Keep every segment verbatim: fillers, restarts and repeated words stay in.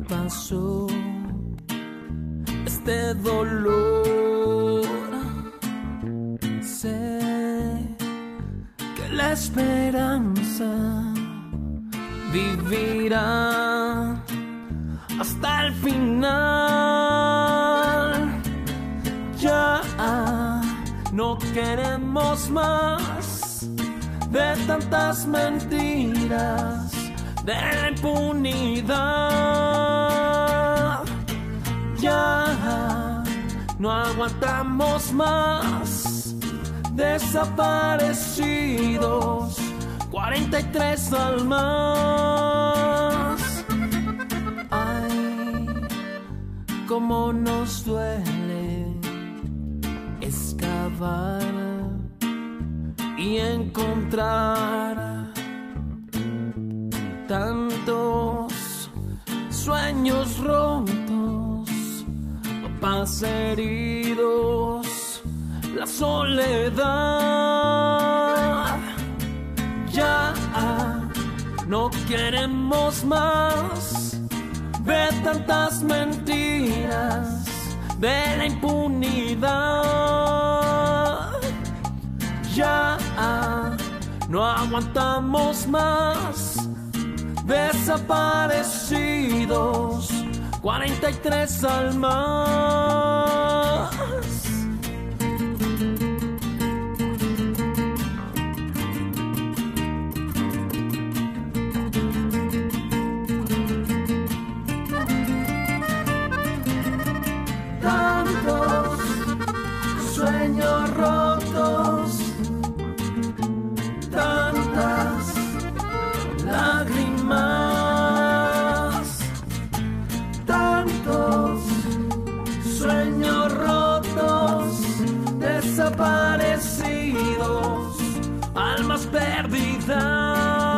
pasó este dolor. Sé que la esperanza vivirá hasta el final. Ya no queremos más de tantas mentiras, de la impunidad. Ya no aguantamos más desaparecidos, cuarenta y tres almas. Ay, cómo nos duele excavar y encontrar tantos sueños rotos, paz heridos, la soledad. Ya no queremos más de tantas mentiras, de la impunidad. Ya no aguantamos más desaparecidos, cuarenta y tres almas. Tantos sueños rotos, tantas lágrimas, tantos sueños rotos, desaparecidos, almas perdidas.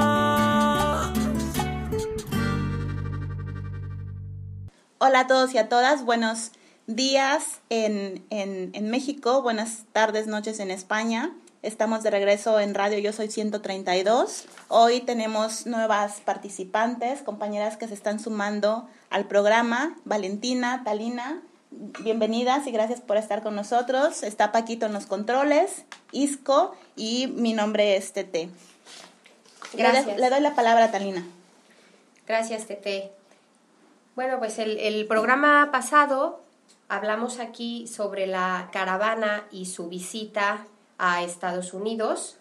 Hola a todos y a todas, buenos días en, en, en México, buenas tardes, noches en España. Estamos de regreso en Radio Yo Soy ciento treinta y dos. Hoy tenemos nuevas participantes, compañeras que se están sumando al programa. Valentina, Talina, bienvenidas y gracias por estar con nosotros. Está Paquito en los controles, Isco y mi nombre es Tete. Gracias. Le, le doy la palabra a Talina. Gracias, Tete. Bueno, pues el, el programa pasado hablamos aquí sobre la caravana y su visita a Estados Unidos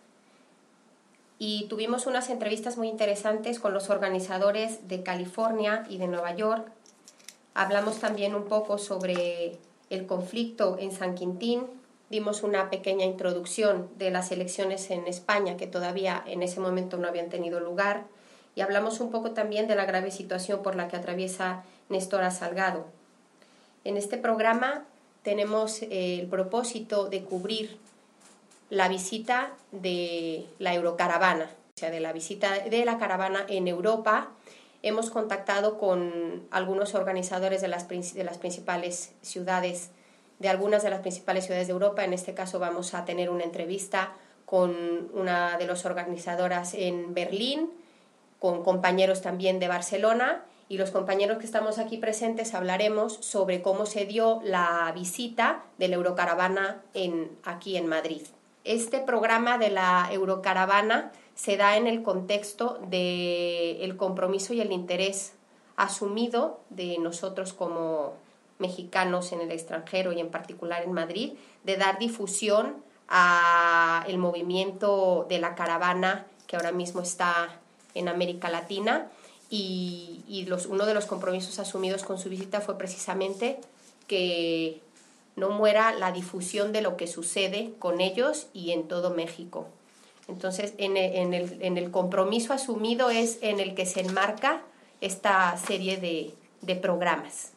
y tuvimos unas entrevistas muy interesantes con los organizadores de California y de Nueva York. Hablamos también un poco sobre el conflicto en San Quintín, dimos una pequeña introducción de las elecciones en España que todavía en ese momento no habían tenido lugar y hablamos un poco también de la grave situación por la que atraviesa Néstora Salgado. En este programa tenemos el propósito de cubrir la visita de la Eurocaravana, o sea, de la visita de la caravana en Europa. Hemos contactado con algunos organizadores de las, de las principales ciudades, de algunas de las principales ciudades de Europa. En este caso vamos a tener una entrevista con una de las organizadoras en Berlín, con compañeros también de Barcelona, y los compañeros que estamos aquí presentes hablaremos sobre cómo se dio la visita de la Eurocaravana en, aquí en Madrid. Este programa de la Eurocaravana se da en el contexto del compromiso y el interés asumido de nosotros como mexicanos en el extranjero y en particular en Madrid, de dar difusión al movimiento de la caravana que ahora mismo está en América Latina y, y los, uno de los compromisos asumidos con su visita fue precisamente que no muera la difusión de lo que sucede con ellos y en todo México. Entonces, en el, en el, en el compromiso asumido es en el que se enmarca esta serie de, de programas.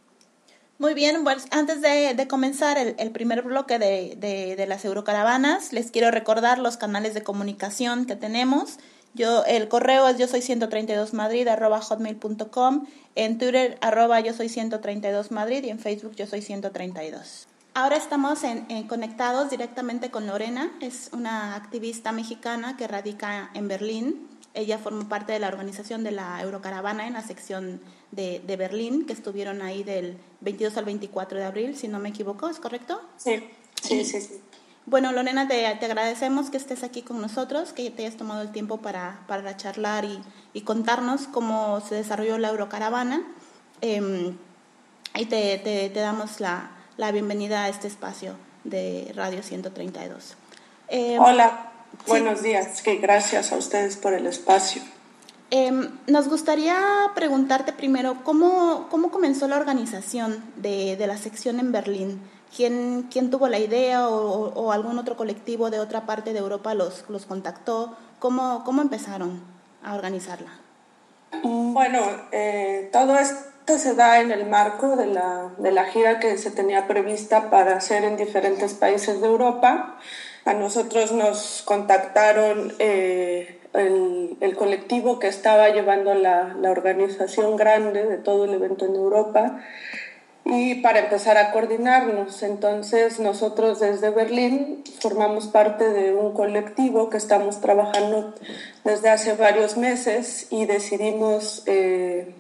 Muy bien, pues antes de, de comenzar el, el primer bloque de, de, de las Eurocaravanas, les quiero recordar los canales de comunicación que tenemos. Yo, el correo es yo soy ciento treinta y dos madrid arroba hotmail punto com, en Twitter arroba yo soy ciento treinta y dos madrid y en Facebook yo soy ciento treinta y dos. Ahora estamos en, en conectados directamente con Lorena, es una activista mexicana que radica en Berlín Ella formó parte de la organización de la Eurocaravana en la sección de, de Berlín, que estuvieron ahí del veintidós al veinticuatro de abril, si no me equivoco, ¿es correcto? Sí, sí, sí, sí. Bueno, Lorena, te, te agradecemos que estés aquí con nosotros, que te hayas tomado el tiempo para, para charlar y, y contarnos cómo se desarrolló la Eurocaravana. Eh, y te, te, te damos la, la bienvenida a este espacio de Radio ciento treinta y dos. Eh, Hola. Sí. Buenos días, que gracias a ustedes por el espacio. Eh, nos gustaría preguntarte primero, ¿cómo, cómo comenzó la organización de, de la sección en Berlín? ¿Quién, quién tuvo la idea o, o algún otro colectivo de otra parte de Europa los, los contactó? ¿Cómo, cómo empezaron a organizarla? Bueno, eh, todo esto se da en el marco de la, de la gira que se tenía prevista para hacer en diferentes países de Europa. A nosotros nos contactaron eh, el, el colectivo que estaba llevando la, la organización grande de todo el evento en Europa y para empezar a coordinarnos. Entonces nosotros desde Berlín formamos parte de un colectivo que estamos trabajando desde hace varios meses y decidimos eh,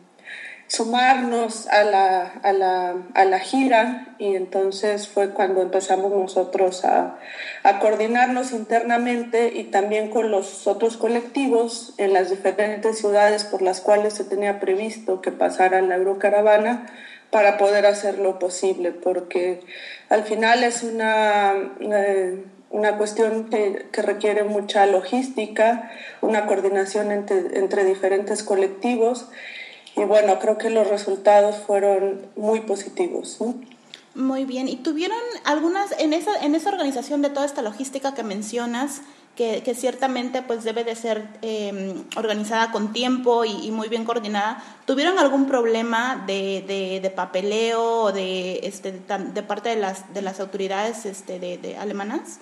sumarnos a la, a, la, a la gira, y entonces fue cuando empezamos nosotros a, a coordinarnos internamente y también con los otros colectivos en las diferentes ciudades por las cuales se tenía previsto que pasara la Eurocaravana para poder hacerlo posible, porque al final es una, eh, una cuestión que, que requiere mucha logística, una coordinación entre, entre diferentes colectivos. Y bueno, creo que los resultados fueron muy positivos, ¿no? Muy bien. ¿Y tuvieron algunas, en esa, en esa organización de toda esta logística que mencionas, que, que ciertamente pues debe de ser eh, organizada con tiempo y, y muy bien coordinada, ¿tuvieron algún problema de, de, de papeleo o de, este, de, de parte de las, de las autoridades este, de, de alemanas?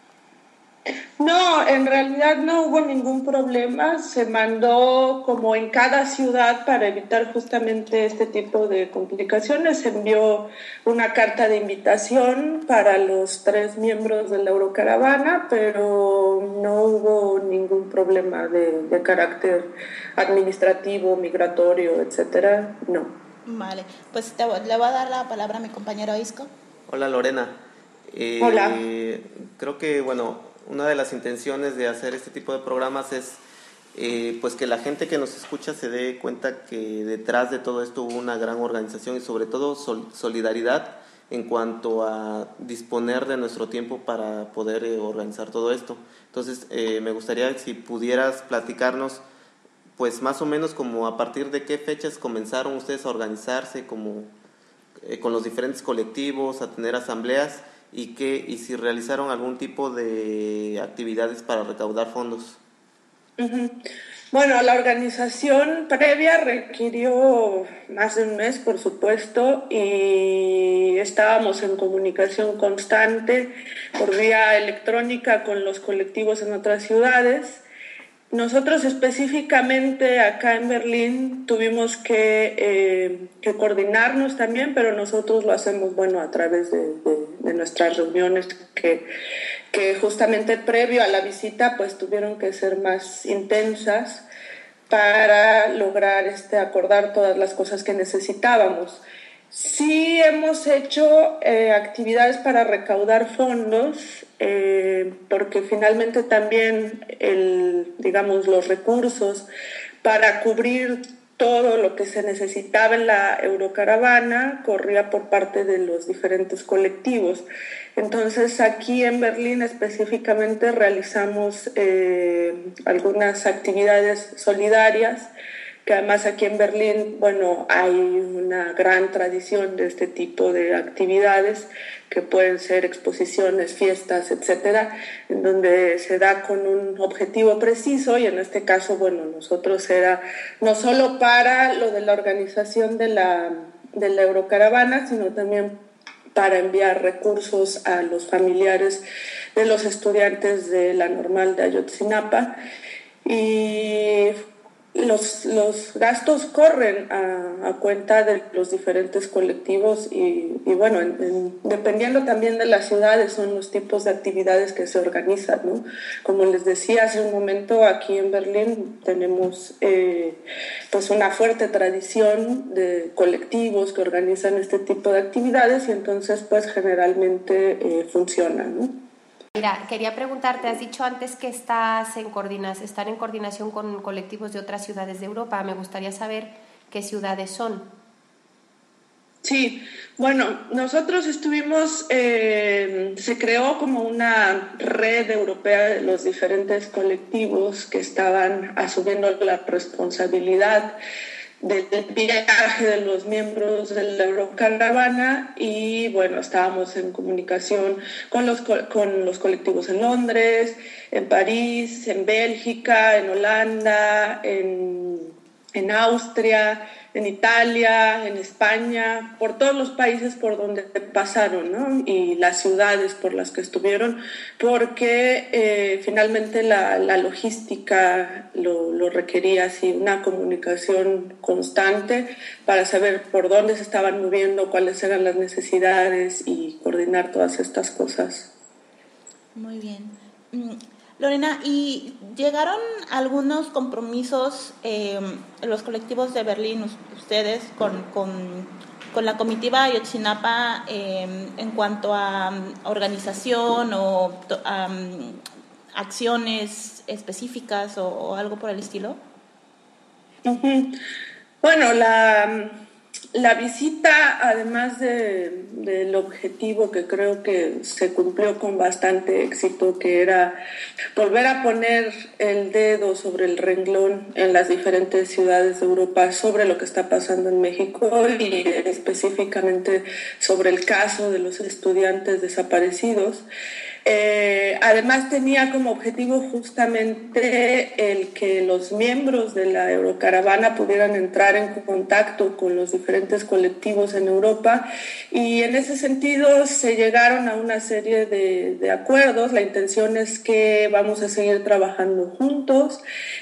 No, en realidad no hubo ningún problema. Se mandó como en cada ciudad para evitar justamente este tipo de complicaciones. Se envió una carta de invitación para los tres miembros de la Eurocaravana, pero no hubo ningún problema de, de carácter administrativo, migratorio, etcétera. No. Vale, pues te, le voy a dar la palabra a mi compañero Isco. Hola Lorena. Eh, Hola. Creo que, bueno, una de las intenciones de hacer este tipo de programas es eh, pues que la gente que nos escucha se dé cuenta que detrás de todo esto hubo una gran organización y sobre todo sol- solidaridad en cuanto a disponer de nuestro tiempo para poder eh, organizar todo esto. Entonces eh, me gustaría si pudieras platicarnos pues más o menos como a partir de qué fechas comenzaron ustedes a organizarse como eh, con los diferentes colectivos, a tener asambleas y que y si realizaron algún tipo de actividades para recaudar fondos. Uh-huh. Bueno, la organización previa requirió más de un mes, por supuesto, y estábamos en comunicación constante por vía electrónica con los colectivos en otras ciudades. Nosotros específicamente acá en Berlín tuvimos que, eh, que coordinarnos también, pero nosotros lo hacemos, bueno, a través de, de, de nuestras reuniones que, que justamente previo a la visita pues tuvieron que ser más intensas para lograr este, acordar todas las cosas que necesitábamos. Sí hemos hecho eh, actividades para recaudar fondos, eh, porque finalmente también el, digamos, los recursos para cubrir todo lo que se necesitaba en la Eurocaravana corría por parte de los diferentes colectivos. Entonces aquí en Berlín específicamente realizamos eh, algunas actividades solidarias, que además aquí en Berlín, bueno, hay una gran tradición de este tipo de actividades que pueden ser exposiciones, fiestas, etcétera, en donde se da con un objetivo preciso y en este caso, bueno, nosotros era no solo para lo de la organización de la, de la Eurocaravana, sino también para enviar recursos a los familiares de los estudiantes de la Normal de Ayotzinapa y los, los gastos corren a, a cuenta de los diferentes colectivos y, y bueno, en, en, dependiendo también de las ciudades son los tipos de actividades que se organizan, ¿no? Como les decía hace un momento, aquí en Berlín tenemos eh, pues una fuerte tradición de colectivos que organizan este tipo de actividades y entonces pues generalmente eh, funcionan, ¿no? Mira, quería preguntarte, has dicho antes que estás en coordinación, están en coordinación con colectivos de otras ciudades de Europa. Me gustaría saber qué ciudades son. Sí, bueno, nosotros estuvimos, eh, se creó como una red europea de los diferentes colectivos que estaban asumiendo la responsabilidad del viaje de los miembros de la Eurocaravana y bueno, estábamos en comunicación con los, con los colectivos en Londres, en París, en Bélgica, en Holanda, en, en Austria, en Italia, en España, por todos los países por donde pasaron, ¿no? Y las ciudades por las que estuvieron, porque eh, finalmente la, la logística lo, lo requería, así, una comunicación constante para saber por dónde se estaban moviendo, cuáles eran las necesidades y coordinar todas estas cosas. Muy bien. Lorena, ¿y llegaron algunos compromisos eh, los colectivos de Berlín, ustedes, con, con, con la comitiva Ayotzinapa eh, en cuanto a um, organización o um, acciones específicas o, o algo por el estilo? Uh-huh. Bueno, la... La visita, además de, del objetivo que creo que se cumplió con bastante éxito, que era volver a poner el dedo sobre el renglón en las diferentes ciudades de Europa sobre lo que está pasando en México y específicamente sobre el caso de los estudiantes desaparecidos. Eh, además tenía como objetivo justamente el que los miembros de la Eurocaravana pudieran entrar en contacto con los diferentes colectivos en Europa y en ese sentido se llegaron a una serie de, de acuerdos. La intención es que vamos a seguir trabajando juntos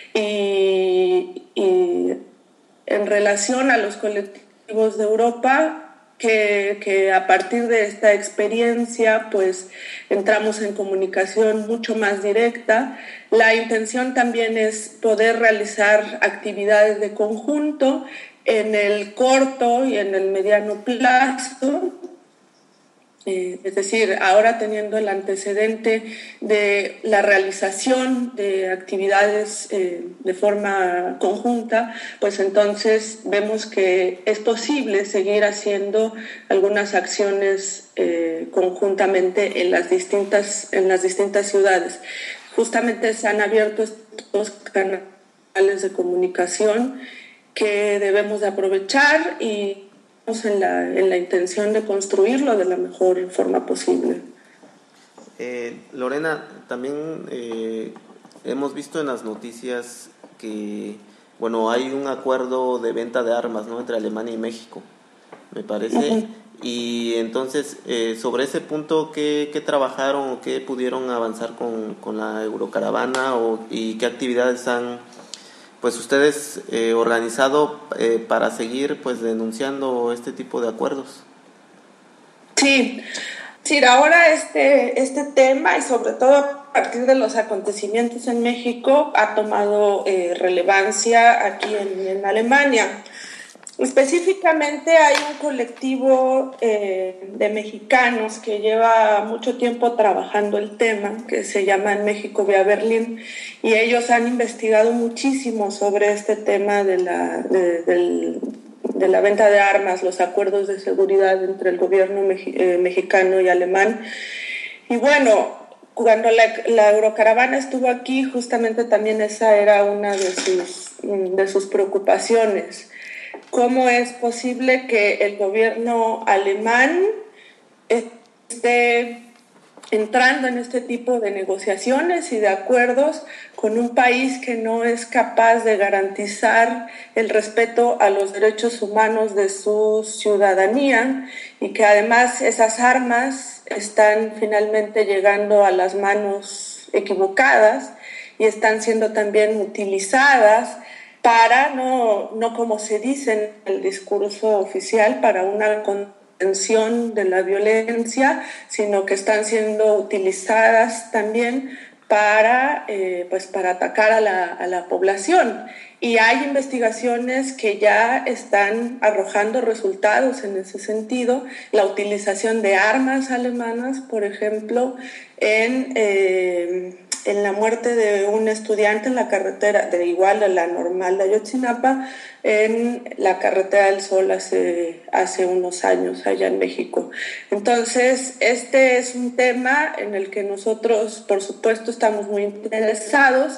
y, y en relación a los colectivos de Europa, Que, que a partir de esta experiencia pues entramos en comunicación mucho más directa. La intención también es poder realizar actividades de conjunto en el corto y en el mediano plazo. Eh, es decir, ahora teniendo el antecedente de la realización de actividades eh, de forma conjunta, pues entonces vemos que es posible seguir haciendo algunas acciones eh, conjuntamente en las distintas, en las distintas ciudades. Justamente se han abierto estos canales de comunicación que debemos de aprovechar y En la, en la intención de construirlo de la mejor forma posible. Eh, Lorena, también eh, hemos visto en las noticias que, bueno, hay un acuerdo de venta de armas, ¿no?, entre Alemania y México, me parece. Uh-huh. Y entonces, eh, sobre ese punto, ¿qué, qué trabajaron o qué pudieron avanzar con, con la Eurocaravana o, y qué actividades han pues ustedes eh, organizado eh, para seguir pues denunciando este tipo de acuerdos? Sí, sí, ahora este, este tema y sobre todo a partir de los acontecimientos en México ha tomado eh, relevancia aquí en, en Alemania. Específicamente hay un colectivo eh, de mexicanos que lleva mucho tiempo trabajando el tema, que se llama En México Vía Berlín, y ellos han investigado muchísimo sobre este tema de la, de, de, de la venta de armas, los acuerdos de seguridad entre el gobierno mex, eh, mexicano y alemán. Y bueno, cuando la, la Eurocaravana estuvo aquí, justamente también esa era una de sus, de sus preocupaciones. ¿Cómo es posible que el gobierno alemán esté entrando en este tipo de negociaciones y de acuerdos con un país que no es capaz de garantizar el respeto a los derechos humanos de su ciudadanía y que además esas armas están finalmente llegando a las manos equivocadas y están siendo también utilizadas para, no, no como se dice en el discurso oficial, para una contención de la violencia, sino que están siendo utilizadas también para, eh, pues para atacar a la, a la población. Y hay investigaciones que ya están arrojando resultados en ese sentido. La utilización de armas alemanas, por ejemplo, en, eh, en la muerte de un estudiante en la carretera, de igual a la normal de Ayotzinapa, en la carretera del Sol hace, hace unos años allá en México. Entonces, este es un tema en el que nosotros, por supuesto, estamos muy interesados.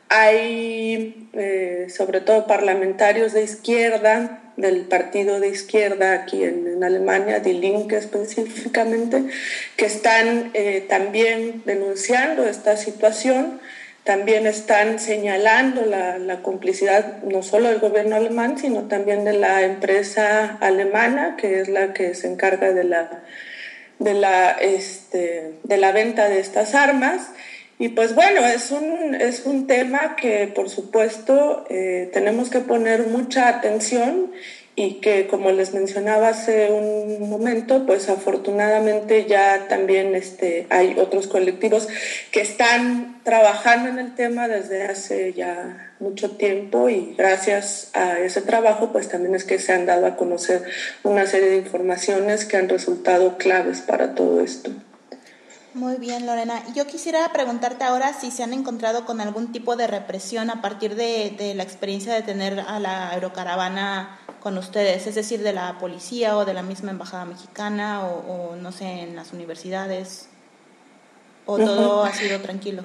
Hay, eh, sobre todo, parlamentarios de izquierda, del partido de izquierda aquí en, en Alemania, Die Linke específicamente, que están eh, también denunciando esta situación, también están señalando la, la complicidad no solo del gobierno alemán, sino también de la empresa alemana, que es la que se encarga de la, de la, este, de la venta de estas armas. Y pues bueno, es un, es un tema que por supuesto eh, tenemos que poner mucha atención y que, como les mencionaba hace un momento, pues afortunadamente ya también este, hay otros colectivos que están trabajando en el tema desde hace ya mucho tiempo, y gracias a ese trabajo pues también es que se han dado a conocer una serie de informaciones que han resultado claves para todo esto. Muy bien, Lorena. Yo quisiera preguntarte ahora si se han encontrado con algún tipo de represión a partir de, de la experiencia de tener a la aerocaravana con ustedes, es decir, de la policía o de la misma embajada mexicana o, o no sé, en las universidades, o todo ha sido tranquilo.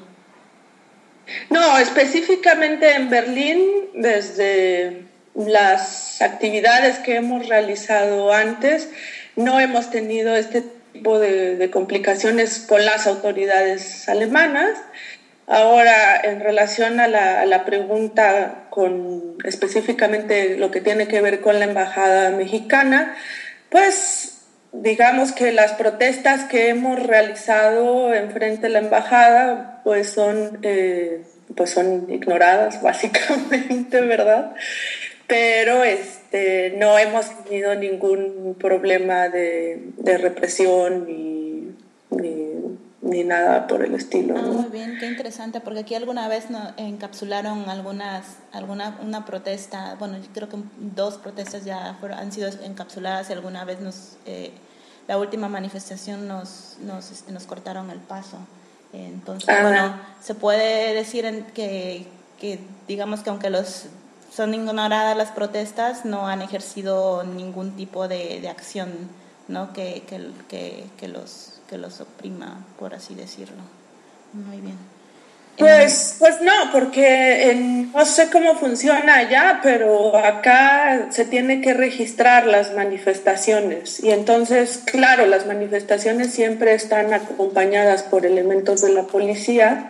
No, específicamente en Berlín, desde las actividades que hemos realizado antes, no hemos tenido este tipo de, de complicaciones con las autoridades alemanas. Ahora, en relación a la, a la pregunta con específicamente lo que tiene que ver con la embajada mexicana, pues digamos que las protestas que hemos realizado en frente a la embajada pues son, eh, pues son ignoradas básicamente, ¿verdad? Pero este, no hemos tenido ningún problema de, de represión ni, ni, ni nada por el estilo, Ah, ¿no? muy bien, qué interesante, porque aquí alguna vez no, encapsularon algunas, alguna una protesta, bueno, yo creo que dos protestas ya fueron, han sido encapsuladas, y alguna vez nos, eh, la última manifestación nos, nos, este, nos cortaron el paso. Entonces, ah. bueno, se puede decir en que, que, digamos que aunque los son ignoradas las protestas, no han ejercido ningún tipo de, de acción, ¿no? que, que, que, que, los, que los oprima, por así decirlo. Muy bien. Pues, pues no, porque en, no sé cómo funciona allá, pero acá se tiene que registrar las manifestaciones, y entonces, claro, las manifestaciones siempre están acompañadas por elementos de la policía,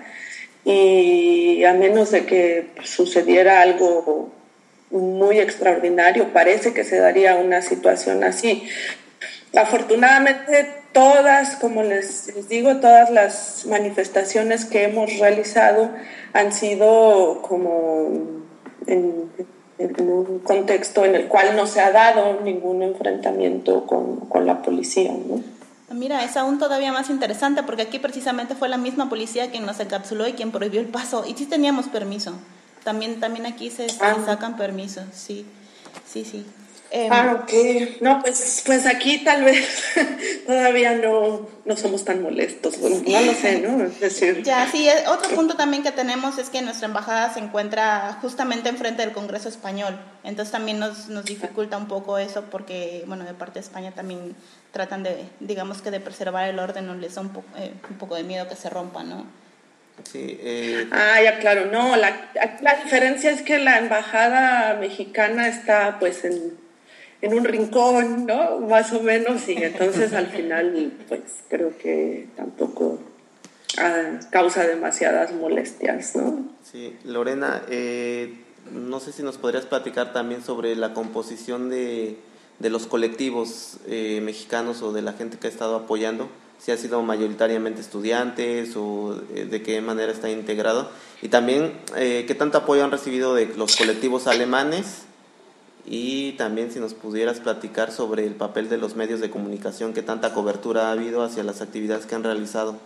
y a menos de que sucediera algo muy extraordinario, parece que se daría una situación así. Afortunadamente, todas, como les, les digo, todas las manifestaciones que hemos realizado han sido como en, en un contexto en el cual no se ha dado ningún enfrentamiento con, con la policía, ¿no? Mira, es aún todavía más interesante, porque aquí precisamente fue la misma policía quien nos encapsuló y quien prohibió el paso, y sí teníamos permiso. También, también aquí se, ah. se sacan permisos, sí, sí, sí. Eh, ah, ok. No, pues, pues aquí tal vez todavía no, no somos tan molestos, bueno, no lo sé, ¿no? Es decir... Ya, sí, otro punto también que tenemos es que nuestra embajada se encuentra justamente enfrente del Congreso Español, entonces también nos, nos dificulta un poco eso, porque, bueno, de parte de España también tratan de, digamos que de preservar el orden, o les da un, po- eh, un poco de miedo que se rompa, ¿no? Sí, eh... Ah, ya, claro, no, la, la diferencia es que la embajada mexicana está pues en... en un rincón, ¿no? Más o menos, y entonces al final, pues creo que tampoco ah, causa demasiadas molestias, ¿no? Sí, Lorena, eh, no sé si nos podrías platicar también sobre la composición de, de los colectivos eh, mexicanos o de la gente que ha estado apoyando, si ha sido mayoritariamente estudiantes o eh, de qué manera está integrado. Y también, eh, ¿qué tanto apoyo han recibido de los colectivos alemanes? Y también si nos pudieras platicar sobre el papel de los medios de comunicación, qué tanta cobertura ha habido hacia las actividades que han realizado.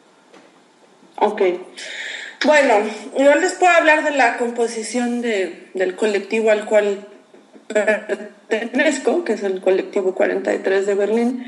Ok. Bueno, yo les puedo hablar de la composición de, del colectivo al cual pertenezco, que es el colectivo cuarenta y tres de Berlín.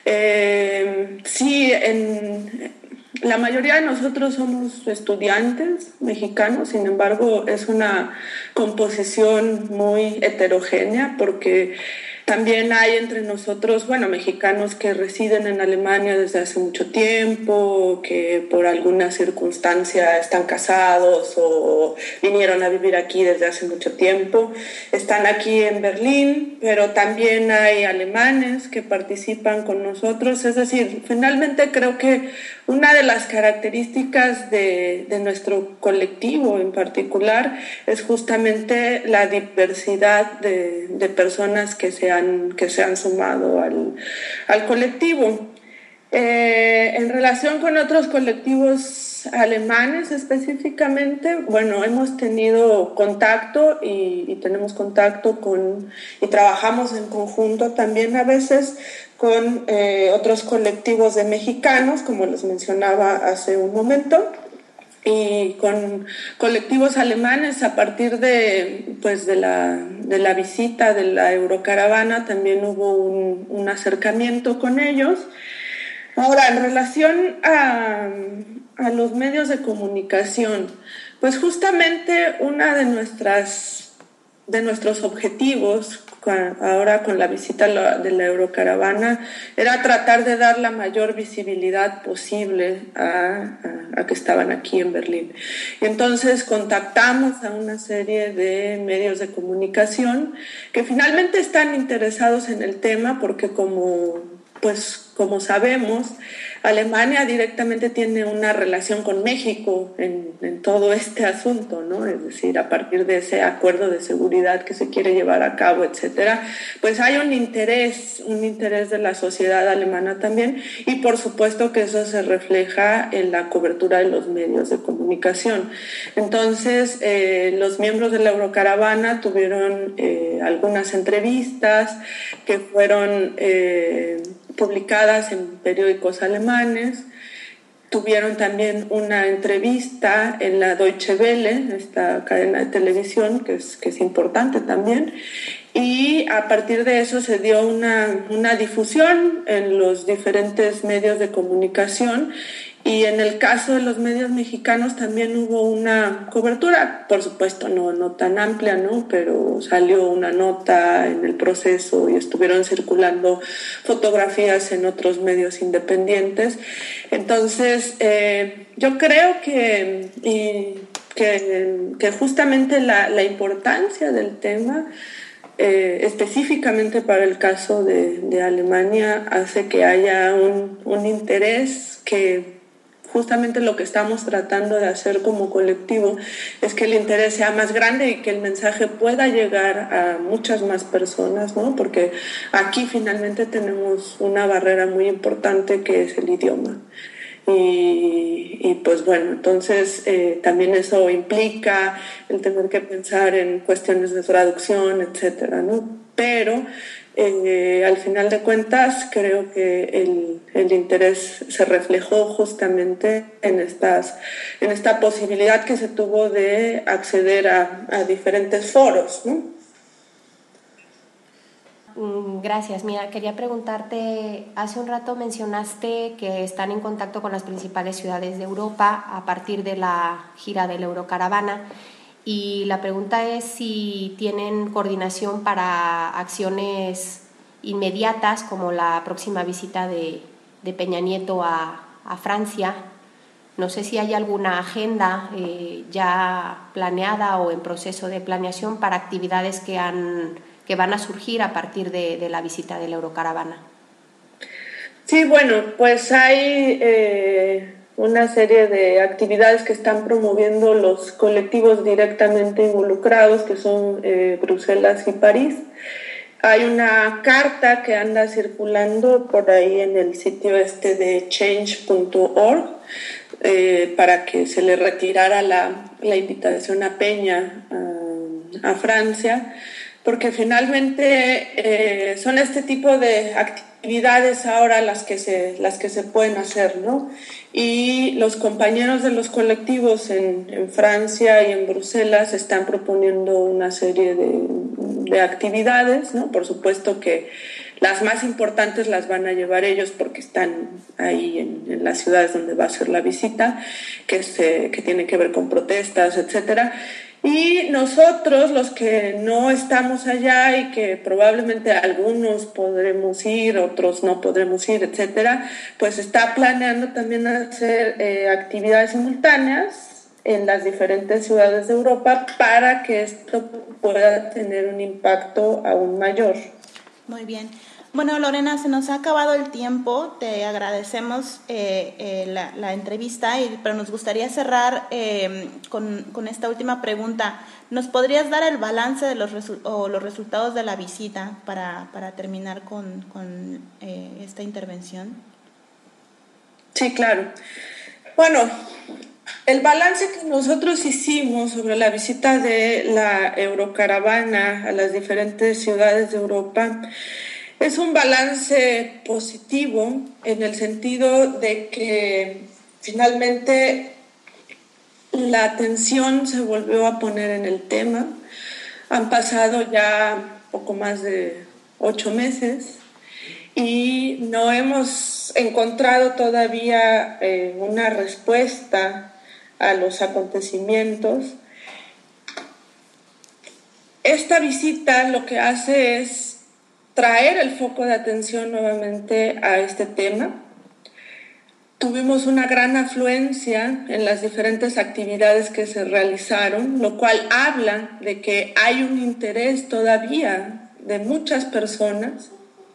Eh, sí, en, la mayoría de nosotros somos estudiantes mexicanos, sin embargo es una composición muy heterogénea porque también hay entre nosotros, bueno, mexicanos que residen en Alemania desde hace mucho tiempo, que por alguna circunstancia están casados o vinieron a vivir aquí desde hace mucho tiempo. Están aquí en Berlín, pero también hay alemanes que participan con nosotros. Es decir, finalmente creo que una de las características de, de nuestro colectivo en particular es justamente la diversidad de, de personas que se han, que se han sumado al, al colectivo. Eh, en relación con otros colectivos alemanes específicamente, bueno, hemos tenido contacto y, y tenemos contacto con, y trabajamos en conjunto también a veces con eh, otros colectivos de mexicanos, como les mencionaba hace un momento, y con colectivos alemanes a partir de, pues, de, la, de la visita de la Eurocaravana también hubo un, un acercamiento con ellos. Ahora, en relación a, a los medios de comunicación, pues justamente una de nuestras de nuestros objetivos ahora con la visita de la Eurocaravana era tratar de dar la mayor visibilidad posible a, a, a que estaban aquí en Berlín. Y entonces contactamos a una serie de medios de comunicación que finalmente están interesados en el tema porque como, pues, como sabemos, Alemania directamente tiene una relación con México en, en todo este asunto, ¿no? Es decir, a partir de ese acuerdo de seguridad que se quiere llevar a cabo, etcétera, pues hay un interés, un interés de la sociedad alemana también, y por supuesto que eso se refleja en la cobertura de los medios de comunicación. Entonces, eh, los miembros de la Eurocaravana tuvieron eh, algunas entrevistas que fueron eh, publicadas en periódicos alemanes. Tuvieron también una entrevista en la Deutsche Welle, esta cadena de televisión que es, que es importante también, y a partir de eso se dio una, una difusión en los diferentes medios de comunicación. Y en el caso de los medios mexicanos también hubo una cobertura, por supuesto no, no tan amplia, ¿no? Pero salió una nota en el proceso y estuvieron circulando fotografías en otros medios independientes. Entonces, eh, yo creo que, y, que, que justamente la, la importancia del tema, eh, específicamente para el caso de, de Alemania, hace que haya un, un interés que justamente lo que estamos tratando de hacer como colectivo es que el interés sea más grande y que el mensaje pueda llegar a muchas más personas, ¿no? Porque aquí finalmente tenemos una barrera muy importante que es el idioma. Y, y pues bueno, entonces eh, también eso implica el tener que pensar en cuestiones de traducción, etcétera, ¿no? Pero Eh, al final de cuentas creo que el, el interés se reflejó justamente en, estas, en esta posibilidad que se tuvo de acceder a, a diferentes foros, ¿no? Gracias. Mira, quería preguntarte, hace un rato mencionaste que están en contacto con las principales ciudades de Europa a partir de la gira de la Eurocaravana. Y la pregunta es si tienen coordinación para acciones inmediatas, como la próxima visita de, de Peña Nieto a, a Francia. No sé si hay alguna agenda eh, ya planeada o en proceso de planeación para actividades que, han, que van a surgir a partir de, de la visita de la Eurocaravana. Sí, bueno, pues hay Eh... una serie de actividades que están promoviendo los colectivos directamente involucrados, que son eh, Bruselas y París. Hay una carta que anda circulando por ahí en el sitio este de change punto org eh, para que se le retirara la, la invitación a Peña a, a Francia, porque finalmente eh, son este tipo de actividades ahora las que se, las que se pueden hacer, ¿no? Y los compañeros de los colectivos en, en Francia y en Bruselas están proponiendo una serie de, de actividades, ¿no? Por supuesto que las más importantes las van a llevar ellos porque están ahí en, en las ciudades donde va a ser la visita, que, se, que tiene que ver con protestas, etcétera. Y nosotros, los que no estamos allá y que probablemente algunos podremos ir, otros no podremos ir, etcétera, pues está planeando también hacer eh, actividades simultáneas en las diferentes ciudades de Europa para que esto pueda tener un impacto aún mayor. Muy bien. Bueno, Lorena, se nos ha acabado el tiempo, te agradecemos eh, eh, la, la entrevista, y, pero nos gustaría cerrar eh, con, con esta última pregunta. ¿Nos podrías dar el balance de los, resu- o los resultados de la visita para, para terminar con, con eh, esta intervención? Sí, claro. Bueno, el balance que nosotros hicimos sobre la visita de la Eurocaravana a las diferentes ciudades de Europa es un balance positivo en el sentido de que finalmente la atención se volvió a poner en el tema. Han pasado ya poco más de ocho meses y no hemos encontrado todavía eh, una respuesta a los acontecimientos. Esta visita lo que hace es traer el foco de atención nuevamente a este tema. Tuvimos una gran afluencia en las diferentes actividades que se realizaron, lo cual habla de que hay un interés todavía de muchas personas.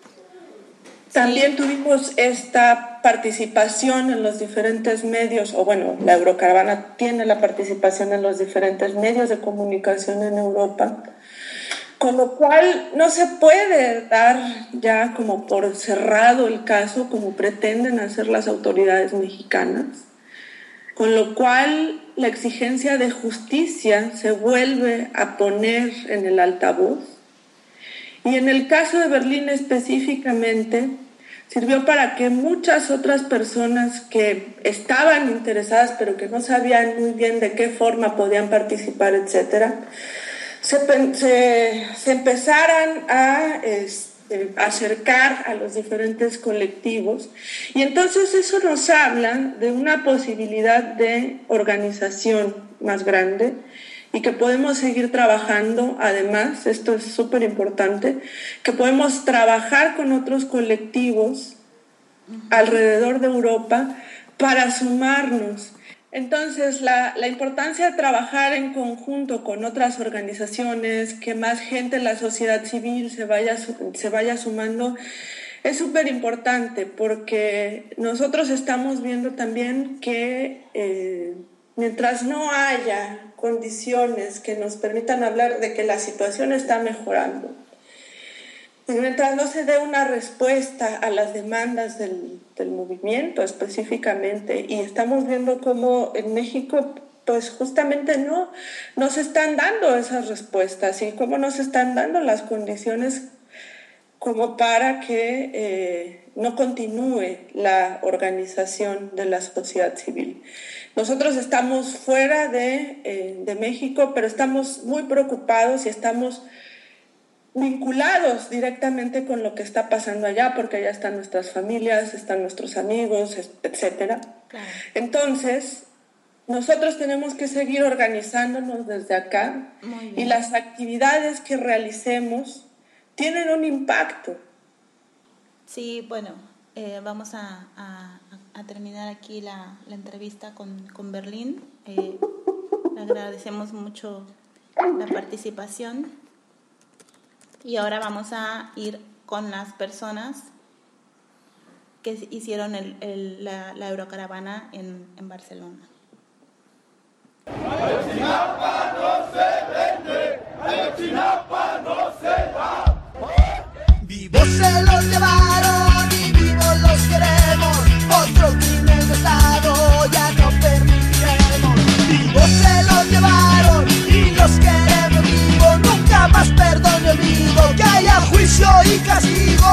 También tuvimos esta participación en los diferentes medios, o bueno, la Eurocaravana tiene la participación en los diferentes medios de comunicación en Europa, con lo cual no se puede dar ya como por cerrado el caso, como pretenden hacer las autoridades mexicanas, con lo cual la exigencia de justicia se vuelve a poner en el altavoz. Y en el caso de Berlín específicamente, sirvió para que muchas otras personas que estaban interesadas pero que no sabían muy bien de qué forma podían participar, etcétera, Se, se, se empezaran a este, acercar a los diferentes colectivos, y entonces eso nos habla de una posibilidad de organización más grande y que podemos seguir trabajando. Además, esto es súper importante, que podemos trabajar con otros colectivos alrededor de Europa para sumarnos. Entonces, la, la importancia de trabajar en conjunto con otras organizaciones, que más gente de la sociedad civil se vaya, se vaya sumando, es súper importante, porque nosotros estamos viendo también que eh, mientras no haya condiciones que nos permitan hablar de que la situación está mejorando, mientras no se dé una respuesta a las demandas del, del movimiento específicamente, y estamos viendo cómo en México pues justamente no, no se están dando esas respuestas, y cómo no se están dando las condiciones como para que eh, no continúe la organización de la sociedad civil. Nosotros estamos fuera de, eh, de México, pero estamos muy preocupados y estamos vinculados directamente con lo que está pasando allá, porque allá están nuestras familias, están nuestros amigos, etcétera. Claro. Entonces, nosotros tenemos que seguir organizándonos desde acá, y las actividades que realicemos tienen un impacto. Sí, bueno, eh, vamos a, a, a terminar aquí la, la entrevista con, con Berlín. Eh, le agradecemos mucho la participación. Y ahora vamos a ir con las personas que hicieron el, el, la, la Eurocaravana en, en Barcelona. Ayotzinapa no se vende, Ayotzinapa no se va. los llevaron y vivos los queremos. Otro crimen de Estado ya no permitiremos. Vivos se los llevaron y los queremos vivos. Nunca más perdón ni olvido, que haya juicio y castigo.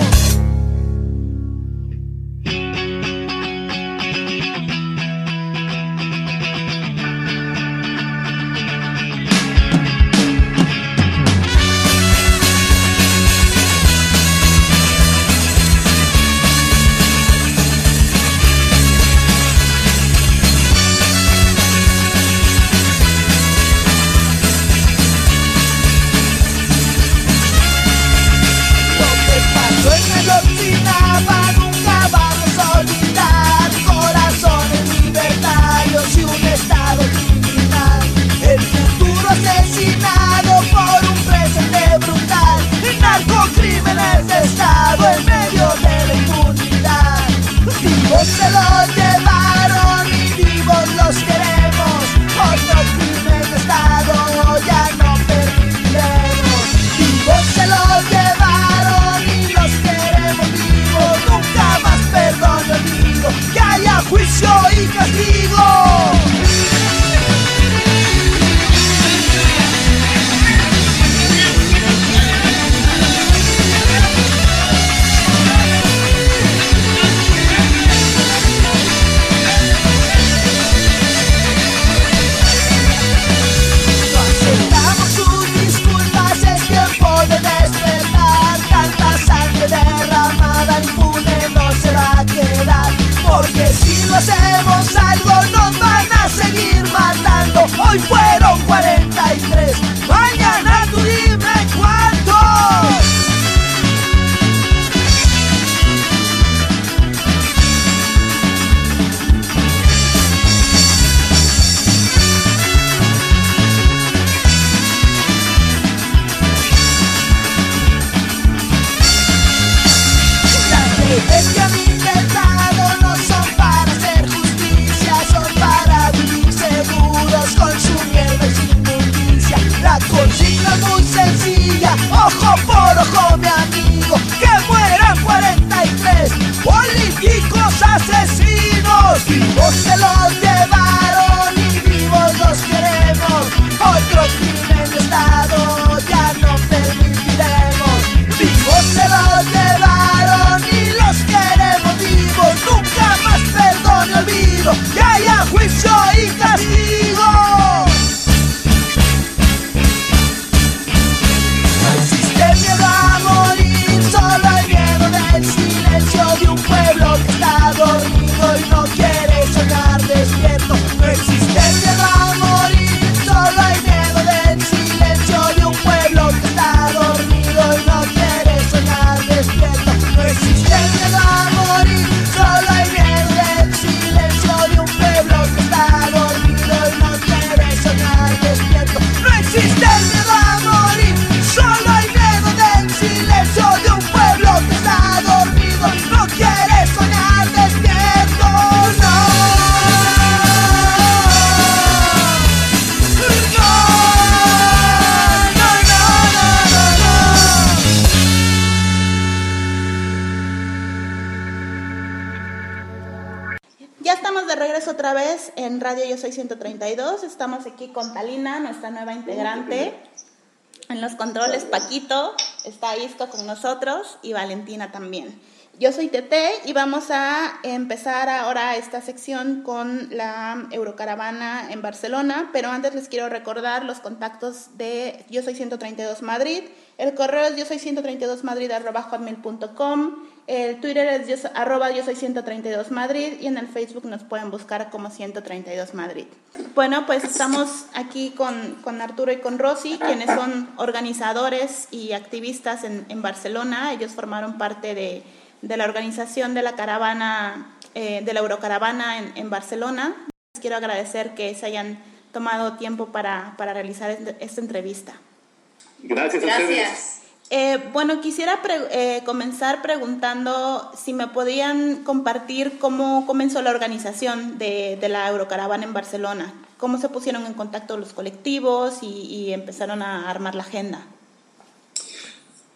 En medio de la impunidad, vivos se los llevaron y vivos los queremos. Otro crimen de Estado ya no permitiremos. Vivos se los llevaron y los queremos vivos. Nunca más perdón ni olvido, que haya juicio y castigo. Porque si no hacemos algo nos van a seguir matando. Hoy fueron cuarenta y tres, mañana tú dime cuántos. Las leyes que a mí me han dado no son para hacer justicia, son para vivir seguros con su miedo y sin inmundicia. La consigna es muy sencilla, ojo por ojo mi amigo, que mueran cuarenta y tres políticos asesinos. Vivos se los llevaron y vivos los queremos. Otro crimen de Estado ya no permitiremos. Vivos se los llevaron y los queremos vivos. Nunca más perdón ni olvido, que haya juicio y castigo. No existe miedo a morir, solo hay miedo del silencio de un pueblo que está dormido y no quiere soñar despierto. No existe miedo a morir, solo hay miedo del silencio de un pueblo que está dormido y no quiere soñar despierto. No existe miedo a morir, solo hay miedo del silencio de un pueblo que está dormido y no quiere soñar despierto. No existe miedo a morir, solo hay miedo del silencio de un pueblo que está dormido y no quiere soñar despierto. No, no, no, no, no, no. Ya estamos de regreso otra vez en Radio Yo Soy ciento treinta y dos. Estamos aquí con Talina, nuestra nueva integrante. En los controles, Paquito, está Isco con nosotros y Valentina también. Yo soy Tete y vamos a empezar ahora esta sección con la Eurocaravana en Barcelona, pero antes les quiero recordar los contactos de Yo Soy ciento treinta y dos Madrid. El correo es yo soy ciento treinta y dos madrid arroba hotmail punto com. El Twitter es yo, arroba yo soy ciento treinta y dos Madrid y en el Facebook nos pueden buscar como ciento treinta y dos Madrid. Bueno, pues estamos aquí con, con Arturo y con Rosy, quienes son organizadores y activistas en, en Barcelona. Ellos formaron parte de, de la organización de la caravana, eh, de la Eurocaravana en, en Barcelona. Les quiero agradecer que se hayan tomado tiempo para, para realizar esta entrevista. Gracias a Gracias. ustedes. Eh, bueno, quisiera pre- eh, comenzar preguntando si me podían compartir cómo comenzó la organización de, de la Eurocaravana en Barcelona. ¿Cómo se pusieron en contacto los colectivos y, y empezaron a armar la agenda?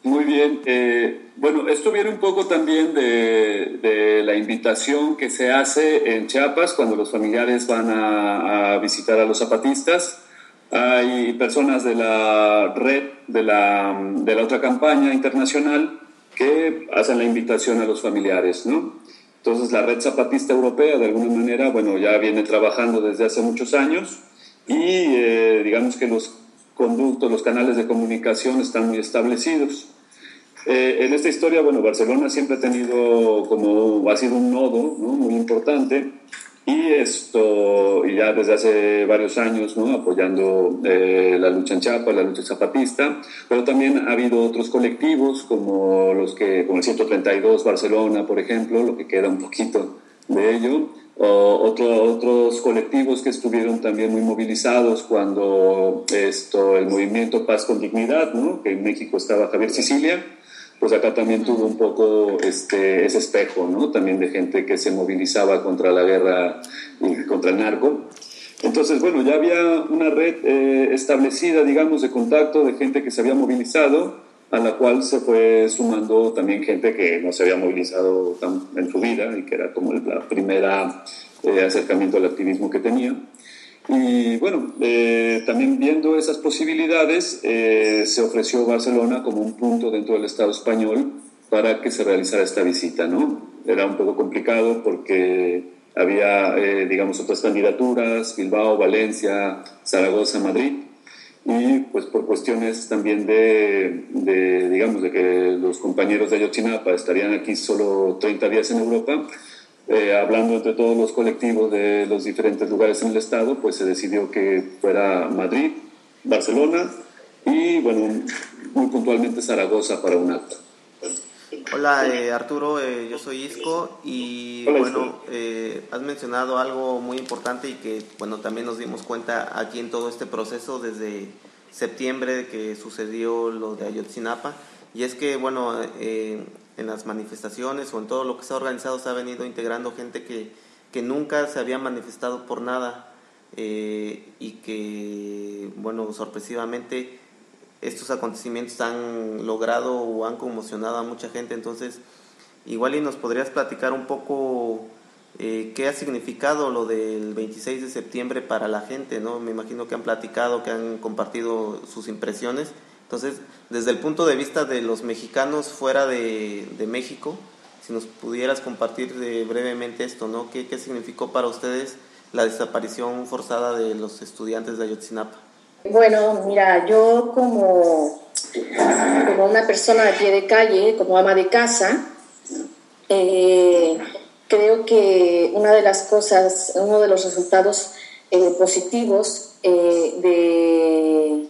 Muy bien. Eh, bueno, esto viene un poco también de, de la invitación que se hace en Chiapas cuando los familiares van a, a visitar a los zapatistas. Hay personas de la red, de la, de la otra campaña internacional, que hacen la invitación a los familiares, ¿no? Entonces, la Red Zapatista Europea, de alguna manera, bueno, ya viene trabajando desde hace muchos años y eh, digamos que los conductos, los canales de comunicación están muy establecidos. Eh, en esta historia, bueno, Barcelona siempre ha tenido como, ha sido un nodo, ¿no?, muy importante, y esto, y ya desde hace varios años, ¿no?, apoyando eh, la lucha en Chiapas, la lucha zapatista, pero también ha habido otros colectivos como los que, como el ciento treinta y dos Barcelona, por ejemplo, lo que queda un poquito de ello, o otro, otros colectivos que estuvieron también muy movilizados cuando esto, el movimiento Paz con Dignidad, ¿no?, que en México estaba Javier Sicilia, pues acá también tuvo un poco este, ese espejo, ¿no?, también de gente que se movilizaba contra la guerra y contra el narco. Entonces, bueno, ya había una red eh, establecida, digamos, de contacto de gente que se había movilizado, a la cual se fue sumando también gente que no se había movilizado tan en su vida y que era como el primera eh, acercamiento al activismo que tenía. Y bueno, eh, también viendo esas posibilidades, eh, se ofreció Barcelona como un punto dentro del Estado español para que se realizara esta visita, ¿no? Era un poco complicado porque había, eh, digamos, otras candidaturas, Bilbao, Valencia, Zaragoza, Madrid, y pues por cuestiones también de, de, digamos, de que los compañeros de Ayotzinapa estarían aquí solo treinta días en Europa, Eh, hablando entre todos los colectivos de los diferentes lugares en el estado, pues se decidió que fuera Madrid, Barcelona y, bueno, muy puntualmente Zaragoza para un acto. Hola eh, Arturo, eh, yo soy Isco y Hola, bueno, Isco. eh, has mencionado algo muy importante y que bueno también nos dimos cuenta aquí en todo este proceso desde septiembre que sucedió lo de Ayotzinapa, y es que bueno, eh, en las manifestaciones o en todo lo que se ha organizado se ha venido integrando gente que, que nunca se había manifestado por nada eh, y que, bueno, sorpresivamente estos acontecimientos han logrado o han conmocionado a mucha gente. Entonces, igual y nos podrías platicar un poco eh, qué ha significado lo del veintiséis de septiembre para la gente, ¿no? Me imagino que han platicado, que han compartido sus impresiones. Entonces, desde el punto de vista de los mexicanos fuera de, de México, si nos pudieras compartir de, brevemente esto, ¿no? ¿Qué, ¿Qué significó para ustedes la desaparición forzada de los estudiantes de Ayotzinapa? Bueno, mira, yo como, como una persona de pie de calle, como ama de casa, eh, creo que una de las cosas, uno de los resultados eh, positivos eh, de...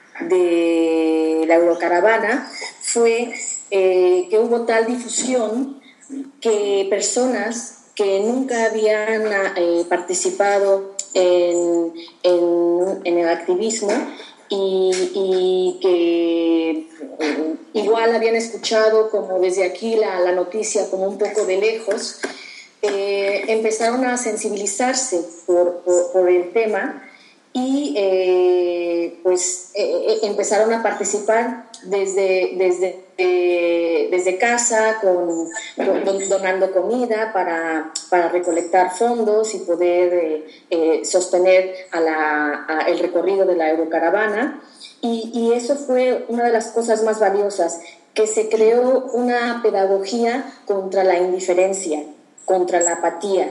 de la Eurocaravana fue eh, que hubo tal difusión que personas que nunca habían eh, participado en, en, en el activismo y, y que eh, igual habían escuchado como desde aquí la, la noticia como un poco de lejos, eh, empezaron a sensibilizarse por, por, por el tema y eh, pues eh, empezaron a participar desde, desde, eh, desde casa, con, con, donando comida para, para recolectar fondos y poder eh, eh, sostener a la, a el recorrido de la Eurocaravana. Y, y eso fue una de las cosas más valiosas, que se creó una pedagogía contra la indiferencia, contra la apatía.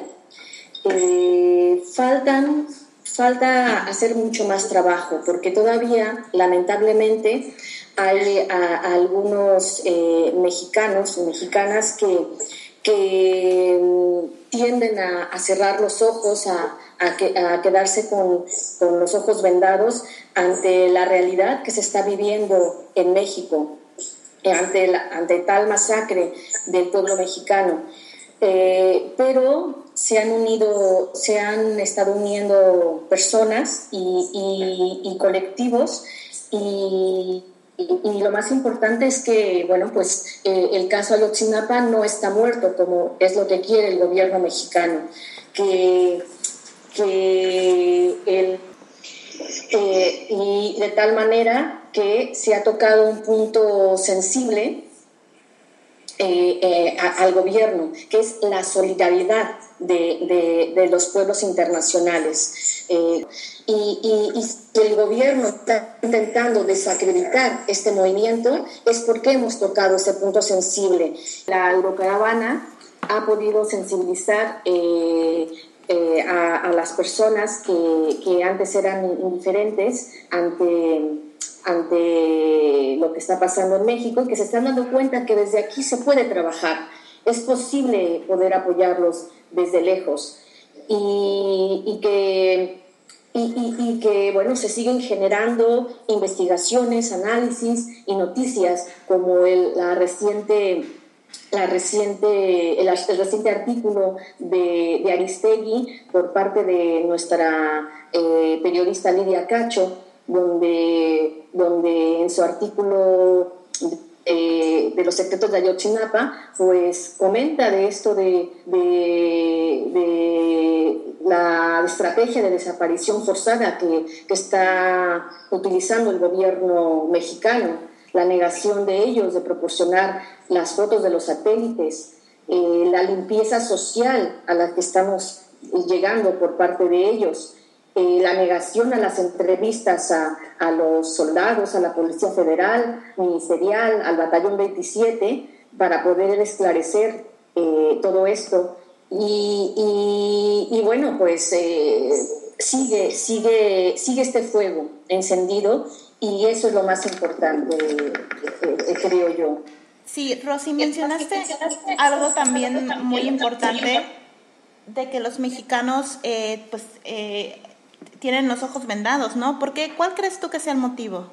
Eh, faltan... Falta hacer mucho más trabajo, porque todavía, lamentablemente, hay a, a algunos eh, mexicanos y mexicanas que, que tienden a, a cerrar los ojos, a, a, que, a quedarse con, con los ojos vendados ante la realidad que se está viviendo en México, ante, la, ante tal masacre del pueblo mexicano. Eh, pero se han unido, se han estado uniendo personas y, y, y colectivos y, y, y lo más importante es que, bueno, pues eh, el caso Ayotzinapa no está muerto, como es lo que quiere el gobierno mexicano, que, que el, eh, y de tal manera que se ha tocado un punto sensible eh, eh, a, al gobierno, que es la solidaridad de, de, de los pueblos internacionales. Eh, y, y, y si el gobierno está intentando desacreditar este movimiento, es porque hemos tocado ese punto sensible. La Eurocaravana ha podido sensibilizar eh, eh, a, a las personas que, que antes eran indiferentes ante, ante lo que está pasando en México, y que se están dando cuenta que desde aquí se puede trabajar. Es posible poder apoyarlos desde lejos, y, y que... Y, y, y que, bueno, se siguen generando investigaciones, análisis y noticias, como el, la reciente, la reciente, el, el reciente artículo de, de Aristegui por parte de nuestra eh, periodista Lidia Cacho, donde, donde en su artículo eh, de los secretos de Ayotzinapa, pues comenta de esto de, de, de la estrategia de desaparición forzada que, que está utilizando el gobierno mexicano, la negación de ellos de proporcionar las fotos de los satélites, eh, la limpieza social a la que estamos llegando por parte de ellos, eh, la negación a las entrevistas a, a los soldados, a la Policía Federal, Ministerial, al Batallón veintisiete, para poder esclarecer eh, todo esto. Y, y, y bueno, pues eh, sigue, sigue, sigue este fuego encendido, y eso es lo más importante, eh, eh, creo yo. Sí, Rosy, mencionaste algo también muy importante, de que los mexicanos eh, pues eh, tienen los ojos vendados, ¿no? ¿Por qué? ¿Cuál crees tú que sea el motivo?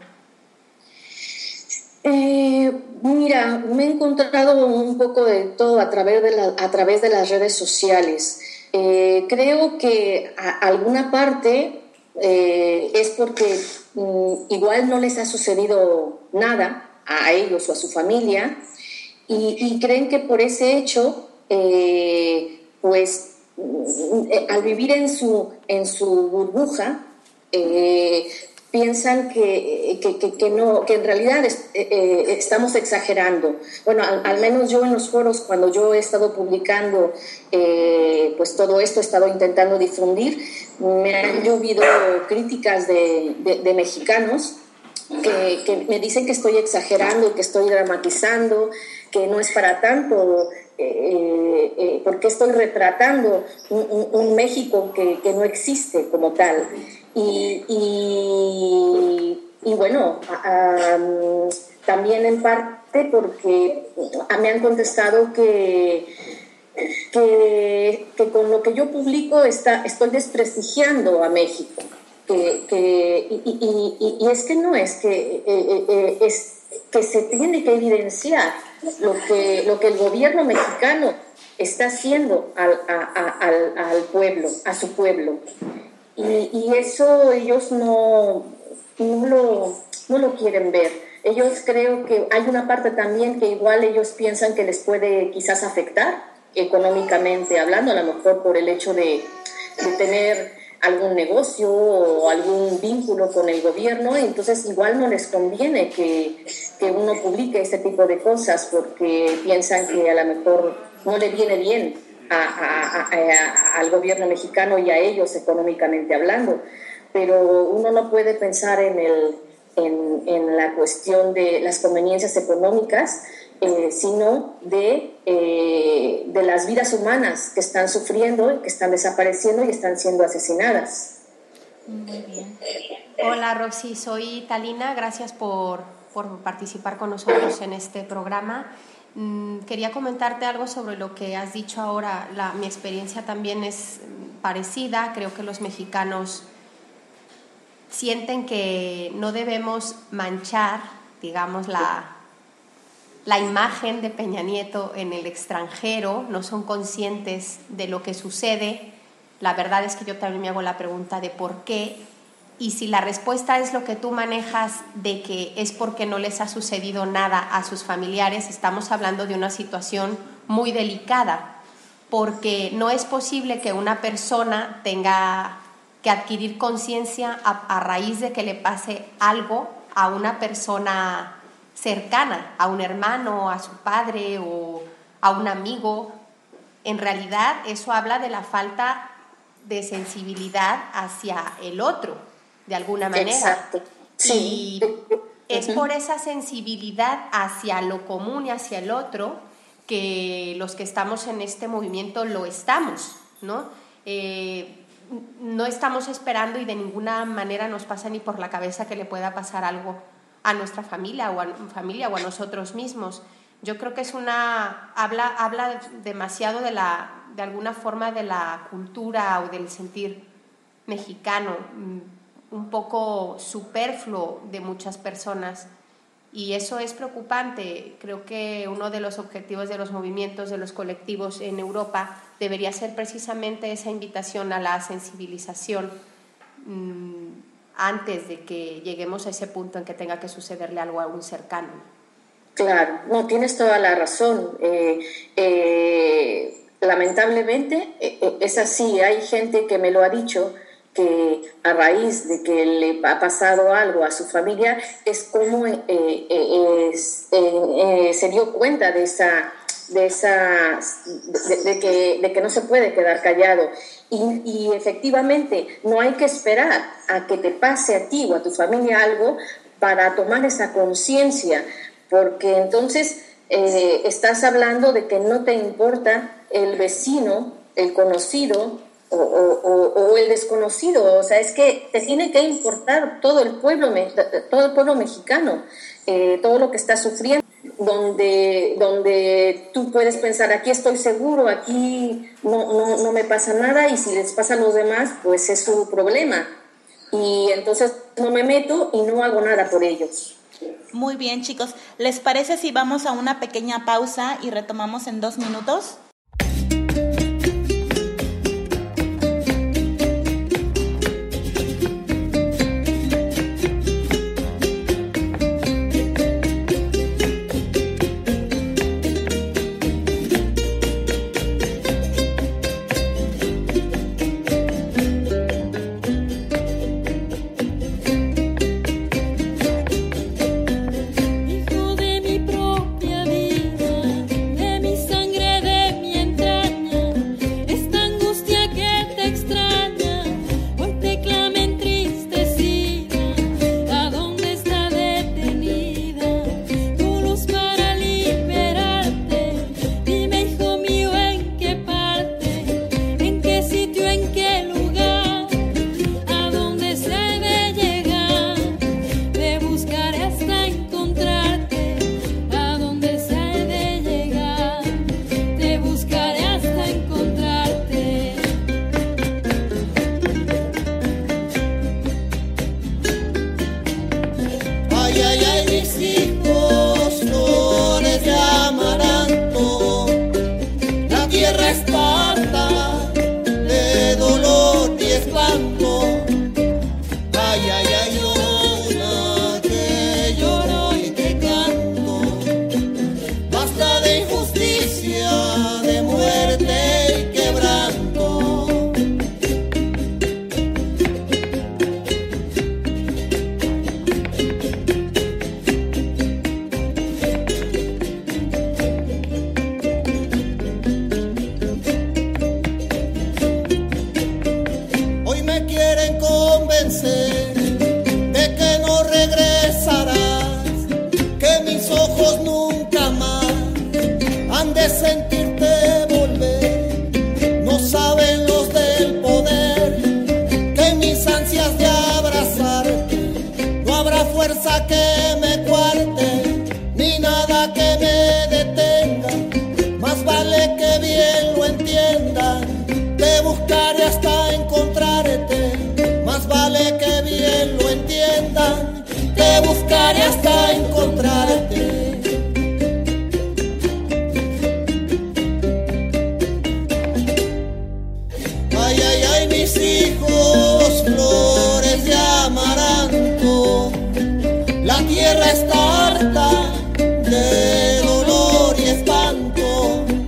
Eh, mira, me he encontrado un poco de todo a través de, la, a través de las redes sociales. Eh, creo que a alguna parte eh, es porque mm, igual no les ha sucedido nada a ellos o a su familia, y, y creen que por ese hecho, eh, pues mm, al vivir en su, en su burbuja, eh, piensan que, que, que, que, no, que en realidad es, eh, estamos exagerando. Bueno, al, al menos yo en los foros, cuando yo he estado publicando eh, pues todo esto, he estado intentando difundir, me han llovido críticas de, de, de mexicanos que, que me dicen que estoy exagerando, que estoy dramatizando, que no es para tanto, eh, eh, porque estoy retratando un, un, un México que, que no existe como tal. Y, y, y bueno, um, también en parte porque me han contestado que, que, que con lo que yo publico está, estoy desprestigiando a México. Que, que, y, y, y, y es que no, es que, eh, eh, es que se tiene que evidenciar lo que, lo que el gobierno mexicano está haciendo al, a, a, al, al pueblo, a su pueblo. Y, y eso ellos no, no, lo, no lo quieren ver. Ellos, creo que hay una parte también que igual ellos piensan que les puede quizás afectar económicamente hablando, a lo mejor por el hecho de, de tener algún negocio o algún vínculo con el gobierno, y entonces igual no les conviene que, que uno publique este tipo de cosas, porque piensan que a lo mejor no le viene bien A, a, a, a, al gobierno mexicano y a ellos económicamente hablando. Pero uno no puede pensar en, el, en, en la cuestión de las conveniencias económicas, eh, sino de, eh, de las vidas humanas que están sufriendo, que están desapareciendo y están siendo asesinadas. Muy bien. Hola Rosy, soy Talina, gracias por, por participar con nosotros en este programa. Quería comentarte algo sobre lo que has dicho ahora. La, mi experiencia también es parecida. Creo que los mexicanos sienten que no debemos manchar, digamos, la, la imagen de Peña Nieto en el extranjero. No son conscientes de lo que sucede. La verdad es que yo también me hago la pregunta de por qué. Y si la respuesta es lo que tú manejas, de que es porque no les ha sucedido nada a sus familiares, estamos hablando de una situación muy delicada, porque no es posible que una persona tenga que adquirir conciencia a, a raíz de que le pase algo a una persona cercana, a un hermano, a su padre o a un amigo. En realidad eso habla de la falta de sensibilidad hacia el otro, de alguna manera. Exacto. Sí. Y es por esa sensibilidad hacia lo común y hacia el otro que los que estamos en este movimiento lo estamos, ¿no? Eh, no estamos esperando y de ninguna manera nos pasa ni por la cabeza que le pueda pasar algo a nuestra familia o a, familia, o a nosotros mismos. Yo creo que es una habla habla demasiado de la de alguna forma de la cultura o del sentir mexicano, un poco superfluo de muchas personas, y eso es preocupante. Creo que uno de los objetivos de los movimientos, de los colectivos en Europa, debería ser precisamente esa invitación a la sensibilización mmm, antes de que lleguemos a ese punto en que tenga que sucederle algo a un cercano. Claro, no, tienes toda la razón. Eh, eh, lamentablemente eh, es así. Hay gente que me lo ha dicho, que a raíz de que le ha pasado algo a su familia es como eh, eh, es, eh, eh, se dio cuenta de esa de esa de, de que de que no se puede quedar callado, y, y efectivamente no hay que esperar a que te pase a ti o a tu familia algo para tomar esa conciencia, porque entonces eh, estás hablando de que no te importa el vecino, el conocido O, o, o el desconocido. O sea, es que te tiene que importar todo el pueblo, todo el pueblo mexicano, eh, todo lo que está sufriendo, donde, donde tú puedes pensar, aquí estoy seguro, aquí no, no, no me pasa nada, y si les pasa a los demás, pues es su problema, y entonces no me meto y no hago nada por ellos. Muy bien, chicos, ¿les parece si vamos a una pequeña pausa y retomamos en dos minutos?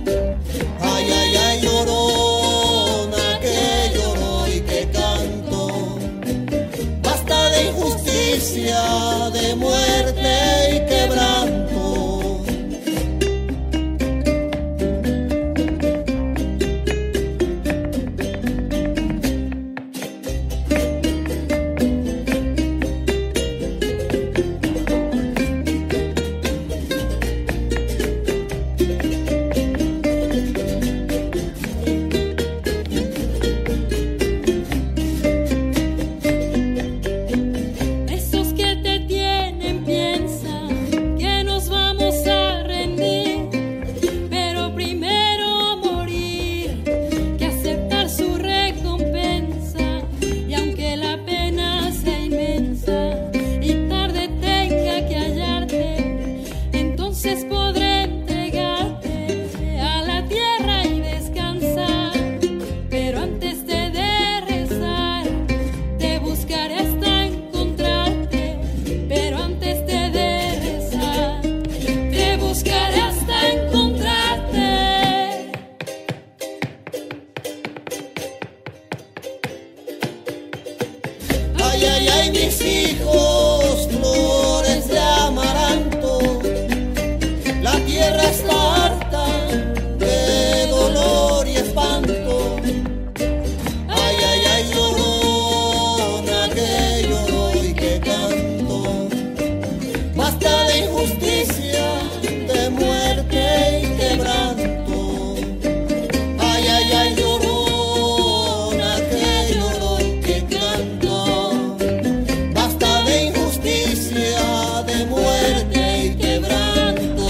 Ay, ay, ay, llorona, que lloro y que canto. entonces podré entregarte a la tierra y descansar. Pero antes de, de rezar, te buscaré hasta encontrarte. Pero antes de, de rezar, te buscaré hasta encontrarte. Ay, ay, ay, mis hijos, flores de amaranto, la tierra está harta de dolor y espanto. Ay, ay, ay, llorona que lloro y que canto. Basta de injusticia, de muerte y quebranto. Ay, ay, ay, llorona que lloro y que canto. Basta de injusticia, de muerte y quebranto.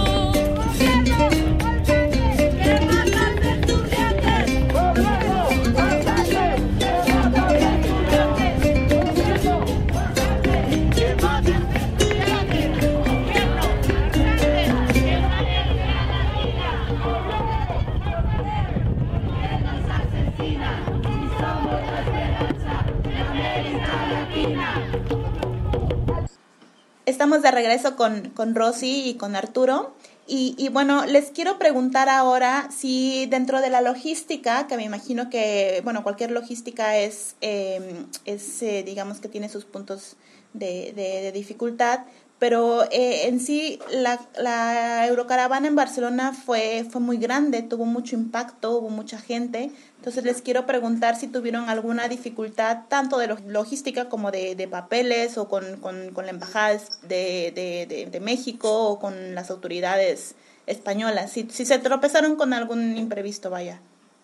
Estamos de regreso con, con Rosy y con Arturo. Y, y bueno, les quiero preguntar ahora si dentro de la logística, que me imagino que, bueno, cualquier logística es, eh, es eh, digamos que tiene sus puntos de, de, de dificultad, pero eh, en sí la, la Eurocaravana en Barcelona fue, fue muy grande, tuvo mucho impacto, hubo mucha gente. Entonces les quiero preguntar si tuvieron alguna dificultad tanto de logística como de, de papeles o con, con, con la embajada de, de, de, de México o con las autoridades españolas. Si, si se tropezaron con algún imprevisto, vaya.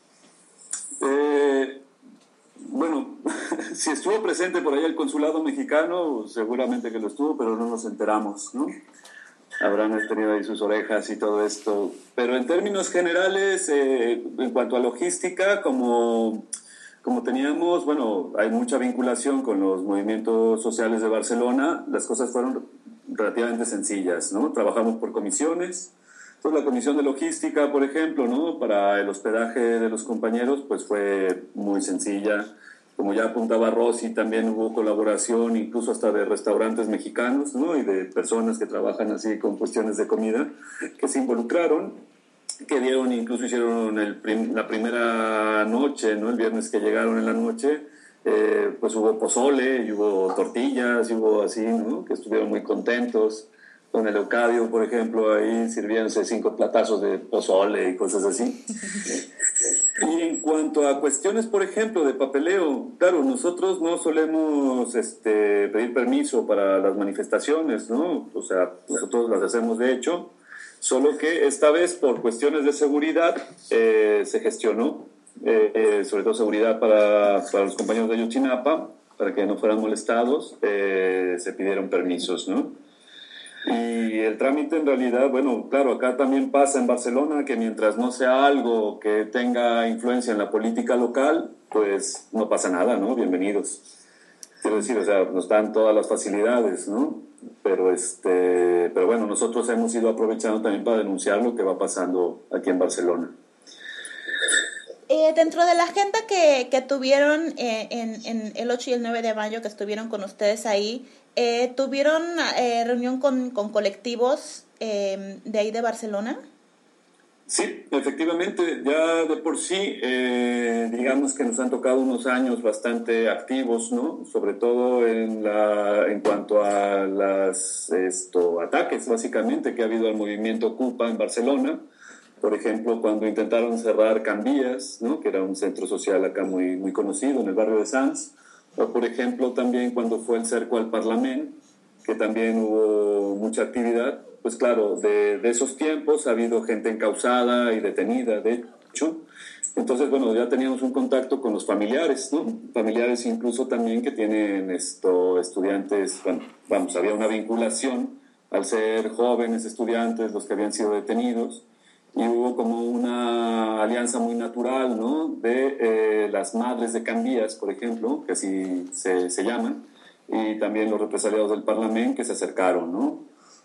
Eh, bueno, si estuvo presente por ahí el consulado mexicano, seguramente que lo estuvo, pero no nos enteramos, ¿no? Habrán tenido ahí sus orejas y todo esto. Pero en términos generales, eh, en cuanto a logística, como, como teníamos, bueno, hay mucha vinculación con los movimientos sociales de Barcelona, las cosas fueron relativamente sencillas, ¿no? Trabajamos por comisiones. Entonces, la comisión de logística, por ejemplo, ¿no? Para el hospedaje de los compañeros, pues fue muy sencilla. Como ya apuntaba Rosy, también hubo colaboración incluso hasta de restaurantes mexicanos, ¿no? Y de personas que trabajan así con cuestiones de comida, que se involucraron, que dieron, incluso hicieron el prim- la primera noche, ¿no? El viernes que llegaron en la noche, eh, pues hubo pozole, y hubo tortillas, y hubo así, ¿no? Que estuvieron muy contentos. Con el Eucadio, por ejemplo, ahí sirviéndose cinco platazos de pozole y cosas así. Y en cuanto a cuestiones, por ejemplo, de papeleo, claro, nosotros no solemos este, pedir permiso para las manifestaciones, ¿no? O sea, nosotros las hacemos de hecho, solo que esta vez por cuestiones de seguridad eh, se gestionó, eh, eh, sobre todo seguridad para, para los compañeros de Ayotzinapa, para que no fueran molestados, eh, se pidieron permisos, ¿no? Y el trámite en realidad, bueno, claro, acá también pasa en Barcelona que mientras no sea algo que tenga influencia en la política local, pues no pasa nada, ¿no? Bienvenidos. Quiero decir, o sea, nos dan todas las facilidades, ¿no? Pero, este, pero bueno, nosotros hemos ido aprovechando también para denunciar lo que va pasando aquí en Barcelona. Eh, dentro de la agenda que, que tuvieron eh, en, en el ocho y el nueve de mayo, que estuvieron con ustedes ahí, eh, ¿tuvieron eh, reunión con, con colectivos eh, de ahí de Barcelona? Sí, efectivamente, ya de por sí, eh, digamos que nos han tocado unos años bastante activos, ¿no? Sobre todo en, la, en cuanto a los ataques, básicamente, que ha habido al movimiento Ocupa en Barcelona. Por ejemplo, cuando intentaron cerrar Can Vies, ¿no? Que era un centro social acá muy, muy conocido en el barrio de Sants. O, por ejemplo, también cuando fue el cerco al Parlamento, que también hubo mucha actividad. Pues claro, de, de esos tiempos ha habido gente encausada y detenida, de hecho. Entonces, bueno, ya teníamos un contacto con los familiares, ¿no? Familiares incluso también que tienen esto, estudiantes, bueno, vamos, había una vinculación al ser jóvenes estudiantes los que habían sido detenidos. Y hubo como una alianza muy natural, ¿no? De eh, las madres de Can Vies, por ejemplo, que así se, se llaman, y también los represaliados del Parlamento que se acercaron, ¿no?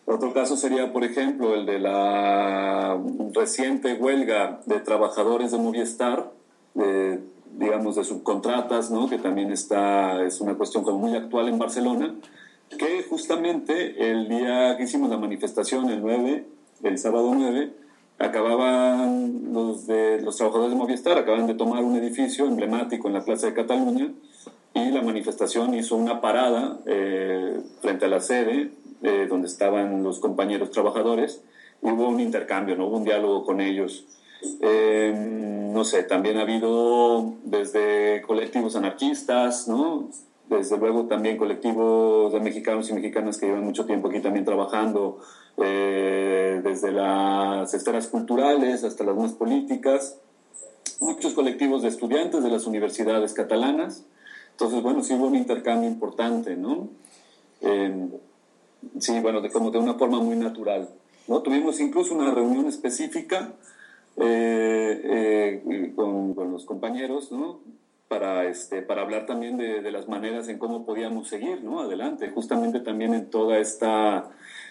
Otro caso sería, por ejemplo, el de la reciente huelga de trabajadores de Movistar, de, digamos, de subcontratas, ¿no? Que también está, es una cuestión como muy actual en Barcelona, que justamente el día que hicimos la manifestación, el nueve, el sábado nueve, acababan los, de, los trabajadores de Movistar, acaban de tomar un edificio emblemático en la Plaza de Cataluña, y la manifestación hizo una parada eh, frente a la sede, eh, donde estaban los compañeros trabajadores, y hubo un intercambio, ¿no? Hubo un diálogo con ellos. Eh, no sé, también ha habido desde colectivos anarquistas, ¿no? Desde luego también colectivos de mexicanos y mexicanas que llevan mucho tiempo aquí también trabajando, eh, desde las esferas culturales hasta las más políticas, muchos colectivos de estudiantes de las universidades catalanas. Entonces, bueno, sí hubo un intercambio importante, ¿no? Eh, sí, bueno, de, como de una forma muy natural, ¿no? Tuvimos incluso una reunión específica eh, eh, con, con los compañeros, ¿no? Para, este, para hablar también de, de las maneras en cómo podíamos seguir, ¿no? Adelante, justamente también en toda esta,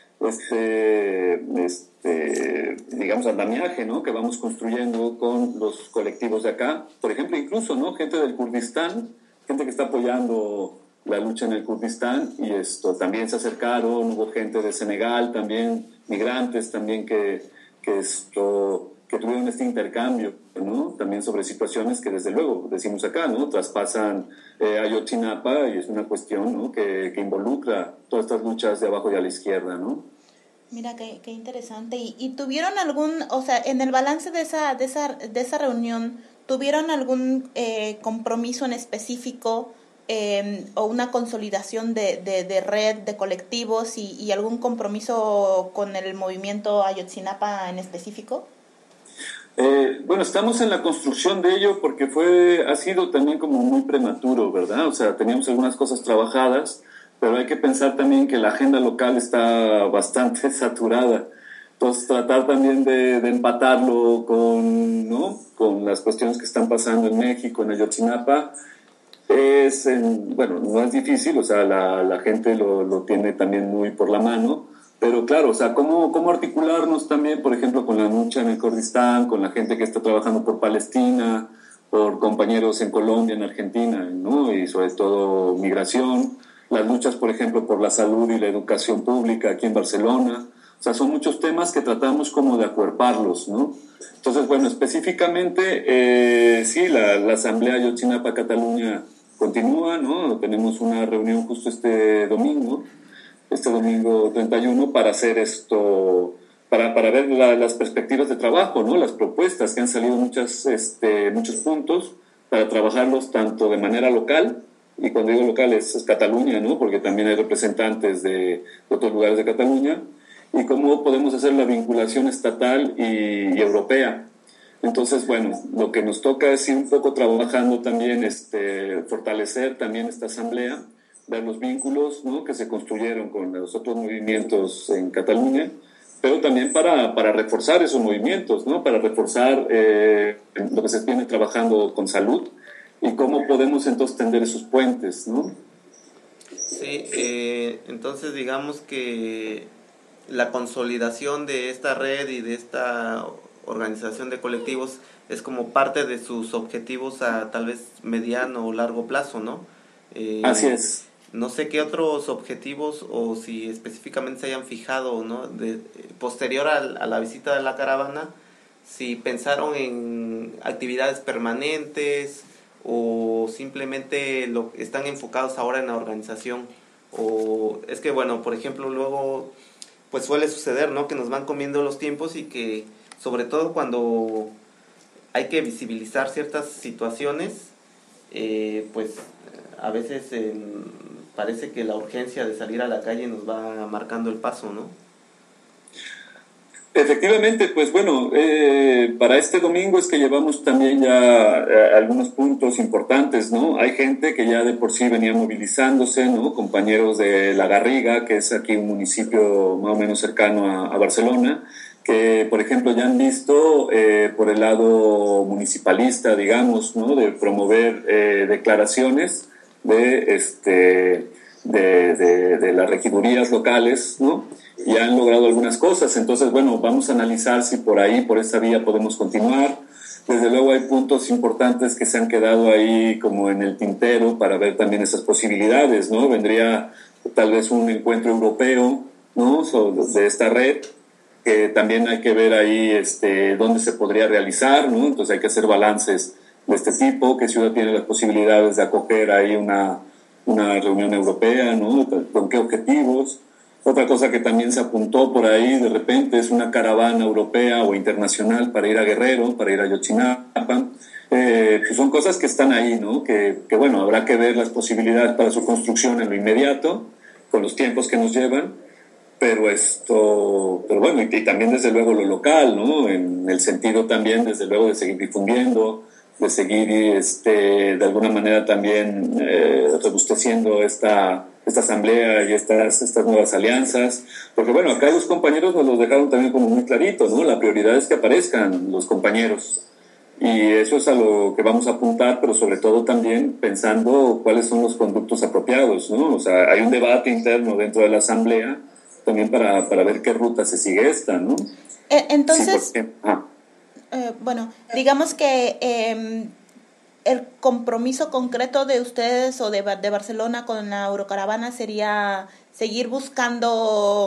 este, este, digamos, andamiaje, ¿no? Que vamos construyendo con los colectivos de acá. Por ejemplo, incluso, ¿no? Gente del Kurdistán, gente que está apoyando la lucha en el Kurdistán, y esto también se acercaron, hubo gente de Senegal también, migrantes también que, que, esto, que tuvieron este intercambio, ¿no? También sobre situaciones que desde luego, decimos acá, ¿no? Traspasan eh, Ayotzinapa, y es una cuestión, ¿no? que, que involucra todas estas luchas de abajo y a la izquierda, ¿no? Mira, qué, qué interesante. ¿Y, y tuvieron algún, o sea, en el balance de esa, de esa, de esa reunión, tuvieron algún eh, compromiso en específico eh, o una consolidación de, de, de red, de colectivos y, y algún compromiso con el movimiento Ayotzinapa en específico? Eh, bueno, estamos en la construcción de ello porque fue, ha sido también como muy prematuro, ¿verdad? O sea, teníamos algunas cosas trabajadas, pero hay que pensar también que la agenda local está bastante saturada. Entonces, tratar también de, de empatarlo con, ¿no? con las cuestiones que están pasando en México, en Ayotzinapa, es, en, bueno, no es difícil, o sea, la, la gente lo, lo tiene también muy por la mano, pero claro, o sea, ¿cómo, cómo articularnos también, por ejemplo, con la lucha en el Kurdistán, con la gente que está trabajando por Palestina, por compañeros en Colombia, en Argentina, ¿no? Y sobre todo migración, las luchas, por ejemplo, por la salud y la educación pública aquí en Barcelona. O sea, son muchos temas que tratamos como de acuerparlos, ¿no? Entonces, bueno, específicamente, eh, sí, la, la Asamblea Ayotzinapa-Cataluña continúa, ¿no? Tenemos una reunión justo este domingo, este domingo treinta y uno, para hacer esto, para, para ver la, las perspectivas de trabajo, ¿no? Las propuestas, que han salido muchas, este, muchos puntos, para trabajarlos tanto de manera local, y cuando digo local es, es Cataluña, ¿no? Porque también hay representantes de, de otros lugares de Cataluña, y cómo podemos hacer la vinculación estatal y, y europea. Entonces, bueno, lo que nos toca es ir un poco trabajando también, este, fortalecer también esta asamblea, ver los vínculos, ¿no? Que se construyeron con los otros movimientos en Cataluña, pero también para, para reforzar esos movimientos, ¿no? Para reforzar eh, lo que se viene trabajando con salud y cómo podemos entonces tender esos puentes, ¿no? Sí, eh, entonces digamos que la consolidación de esta red y de esta organización de colectivos es como parte de sus objetivos a tal vez mediano o largo plazo, ¿no? Eh, Así es. No sé qué otros objetivos o si específicamente se hayan fijado, ¿no? De, posterior a, a la visita de la caravana, si pensaron en actividades permanentes o simplemente lo, están enfocados ahora en la organización. O es que, bueno, por ejemplo, luego pues suele suceder, ¿no? Que nos van comiendo los tiempos y que, sobre todo cuando hay que visibilizar ciertas situaciones, eh, pues a veces eh, parece que la urgencia de salir a la calle nos va marcando el paso, ¿no? Efectivamente, pues bueno, eh, para este domingo es que llevamos también ya eh, algunos puntos importantes, ¿no? Hay gente que ya de por sí venía movilizándose, ¿no? Compañeros de La Garriga, que es aquí un municipio más o menos cercano a, a Barcelona, que por ejemplo ya han visto eh, por el lado municipalista, digamos, ¿no? De promover eh, declaraciones de este de, de, de las regidurías locales, ¿no? Y han logrado algunas cosas. Entonces, bueno, vamos a analizar si por ahí, por esa vía podemos continuar. Desde luego hay puntos importantes que se han quedado ahí como en el tintero para ver también esas posibilidades, ¿no? Vendría tal vez un encuentro europeo, ¿no? Sobre, de esta red, que también hay que ver ahí este, dónde se podría realizar, ¿no? Entonces hay que hacer balances de este tipo, qué ciudad tiene las posibilidades de acoger ahí una, una reunión europea, ¿no? Con qué objetivos. Otra cosa que también se apuntó por ahí de repente es una caravana europea o internacional para ir a Guerrero, para ir a Ayotzinapa. Eh, pues son cosas que están ahí, ¿no? Que, que bueno, habrá que ver las posibilidades para su construcción en lo inmediato, con los tiempos que nos llevan, pero esto, pero bueno, y, y también desde luego lo local, ¿no? En el sentido también desde luego de seguir difundiendo, de seguir este, de alguna manera también eh, robusteciendo esta, esta asamblea y estas, estas nuevas alianzas, porque bueno, acá los compañeros nos los dejaron también como muy clarito, ¿no? La prioridad es que aparezcan los compañeros, y eso es a lo que vamos a apuntar, pero sobre todo también pensando cuáles son los conductos apropiados, ¿no? O sea, hay un debate interno dentro de la asamblea también para, para ver qué ruta se sigue esta, ¿no? Entonces, sí, ah. eh, bueno, digamos que eh, el compromiso concreto de ustedes o de, de Barcelona con la Eurocaravana sería seguir buscando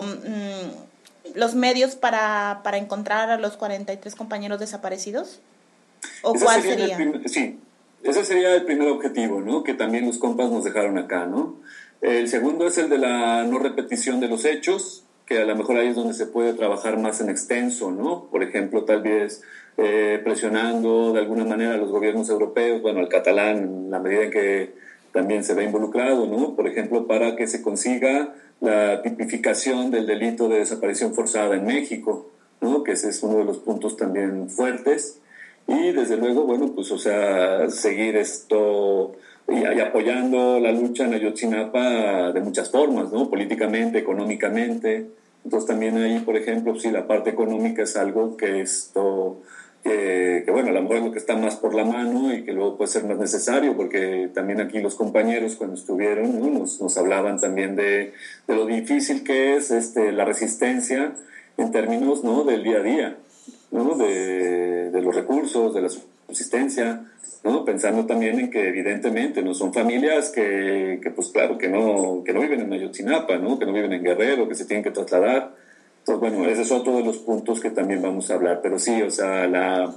mmm, los medios para, para encontrar a los cuarenta y tres compañeros desaparecidos. ¿O ese cuál sería? sería? Primer, sí, ese sería el primer objetivo, ¿no? Que también los compas nos dejaron acá, ¿no? El segundo es el de la no repetición de los hechos, que a lo mejor ahí es donde se puede trabajar más en extenso, ¿no? Por ejemplo, tal vez eh, presionando de alguna manera a los gobiernos europeos, bueno, al catalán, en la medida en que también se ve involucrado, ¿no? Por ejemplo, para que se consiga la tipificación del delito de desaparición forzada en México, ¿no? Que ese es uno de los puntos también fuertes. Y desde luego, bueno, pues, o sea, seguir esto y, y apoyando la lucha en Ayotzinapa de muchas formas, ¿no? Políticamente, económicamente. Entonces también ahí, por ejemplo, sí, la parte económica es algo que esto, que, que bueno, a lo mejor es lo que está más por la mano y que luego puede ser más necesario, porque también aquí los compañeros cuando estuvieron, ¿no? nos, nos hablaban también de, de lo difícil que es este, la resistencia en términos, ¿no? del día a día, ¿no? de, de los recursos, de la subsistencia, ¿no? Pensando también en que evidentemente no son familias que, que pues claro, que no, que no viven en Ayotzinapa, ¿no? Que no viven en Guerrero, que se tienen que trasladar. Entonces, bueno, ese es otro de los puntos que también vamos a hablar, pero sí, o sea, la,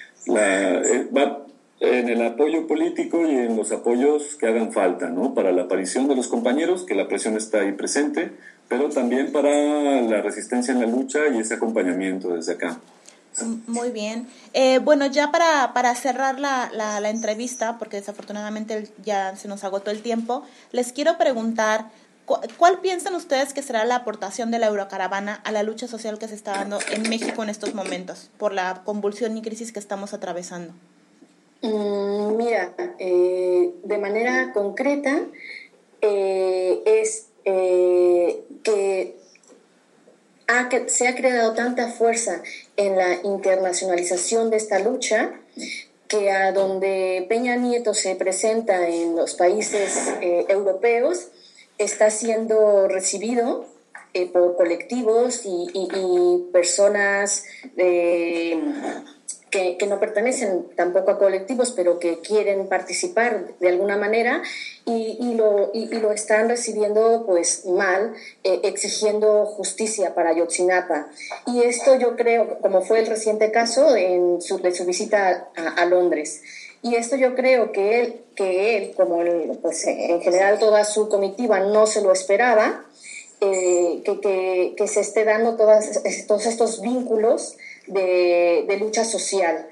la, eh, va en el apoyo político y en los apoyos que hagan falta, ¿no? Para la aparición de los compañeros, que la presión está ahí presente, pero también para la resistencia en la lucha y ese acompañamiento desde acá. Muy bien. Eh, bueno, ya para, para cerrar la, la, la entrevista, porque desafortunadamente ya se nos agotó el tiempo, les quiero preguntar, ¿cu ¿cuál piensan ustedes que será la aportación de la Eurocaravana a la lucha social que se está dando en México en estos momentos, por la convulsión y crisis que estamos atravesando? Mm, mira, eh, de manera concreta, eh, es eh, que... Ha, que se ha creado tanta fuerza en la internacionalización de esta lucha que a donde Peña Nieto se presenta en los países eh, europeos está siendo recibido eh, por colectivos y, y, y personas eh, que, que no pertenecen tampoco a colectivos, pero que quieren participar de alguna manera y, y, lo, y, y lo están recibiendo pues mal, eh, exigiendo justicia para Ayotzinapa. Y esto yo creo, como fue el reciente caso en su, de su visita a, a Londres, y esto yo creo que él, que él como el, pues, en general toda su comitiva no se lo esperaba, eh, que, que, que se esté dando todas, todos estos vínculos de, de lucha social.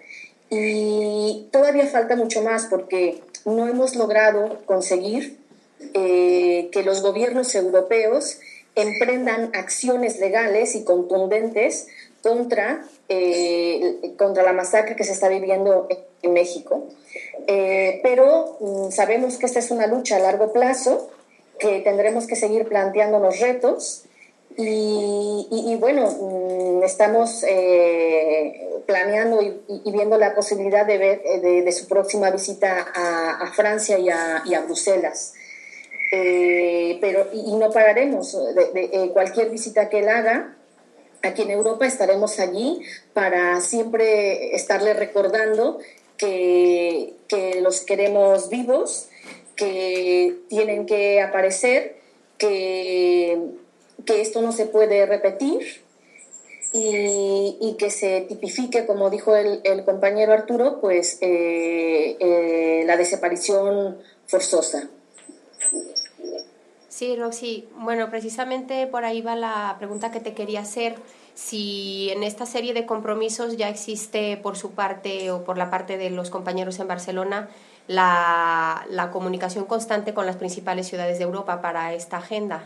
Y todavía falta mucho más porque no hemos logrado conseguir eh, que los gobiernos europeos emprendan acciones legales y contundentes contra, eh, contra la masacre que se está viviendo en México. Eh, pero mm, sabemos que esta es una lucha a largo plazo, que tendremos que seguir planteándonos retos y, y, y bueno, estamos eh, planeando y, y viendo la posibilidad de ver de, de su próxima visita a, a Francia y a, y a Bruselas. eh, pero, y, y no pararemos. De, de, eh, cualquier visita que él haga, aquí en Europa estaremos allí para siempre estarle recordando que, que los queremos vivos, que tienen que aparecer, que, que esto no se puede repetir y, y que se tipifique, como dijo el, el compañero Arturo, pues eh, eh, la desaparición forzosa. Sí, Roxy. Bueno, precisamente por ahí va la pregunta que te quería hacer. Si en esta serie de compromisos ya existe por su parte o por la parte de los compañeros en Barcelona la, la comunicación constante con las principales ciudades de Europa para esta agenda.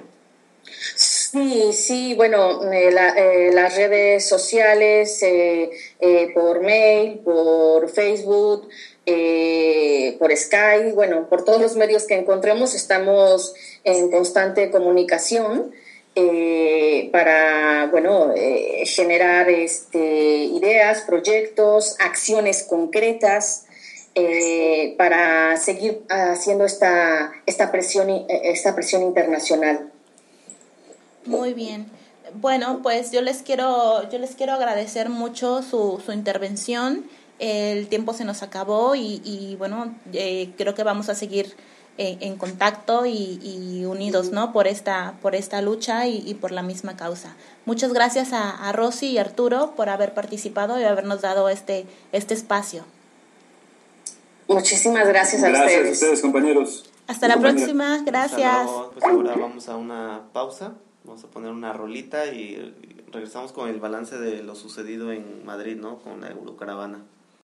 Sí, sí, bueno, eh, la, eh, las redes sociales, eh, eh, por mail, por Facebook, eh, por Skype, bueno, por todos los medios que encontremos estamos en constante comunicación eh, para, bueno, eh, generar este, ideas, proyectos, acciones concretas eh, para seguir haciendo esta, esta presión, esta presión internacional. Muy bien. Bueno, pues yo les quiero, yo les quiero agradecer mucho su, su intervención. El tiempo se nos acabó y, y bueno, eh, creo que vamos a seguir eh, en contacto y, y unidos, ¿no? Por esta, por esta lucha y, y por la misma causa. Muchas gracias a, a Rosy y Arturo por haber participado y habernos dado este, este espacio. Muchísimas gracias a gracias ustedes. Gracias a ustedes, compañeros. Hasta la compañeros. próxima. Gracias. Pues ahora vamos a una pausa. Vamos a poner una rolita y regresamos con el balance de lo sucedido en Madrid, ¿no? Con la Eurocaravana.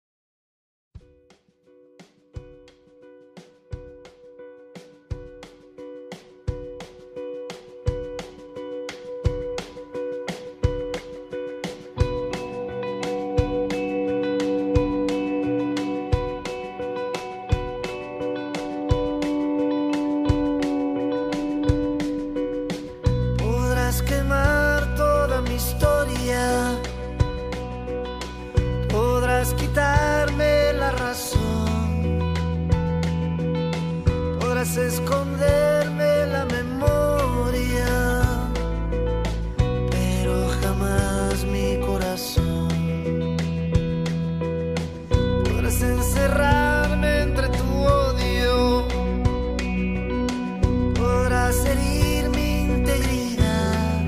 Quitarme la razón, podrás esconderme la memoria, pero jamás mi corazón. Podrás encerrarme entre tu odio, podrás herir mi integridad,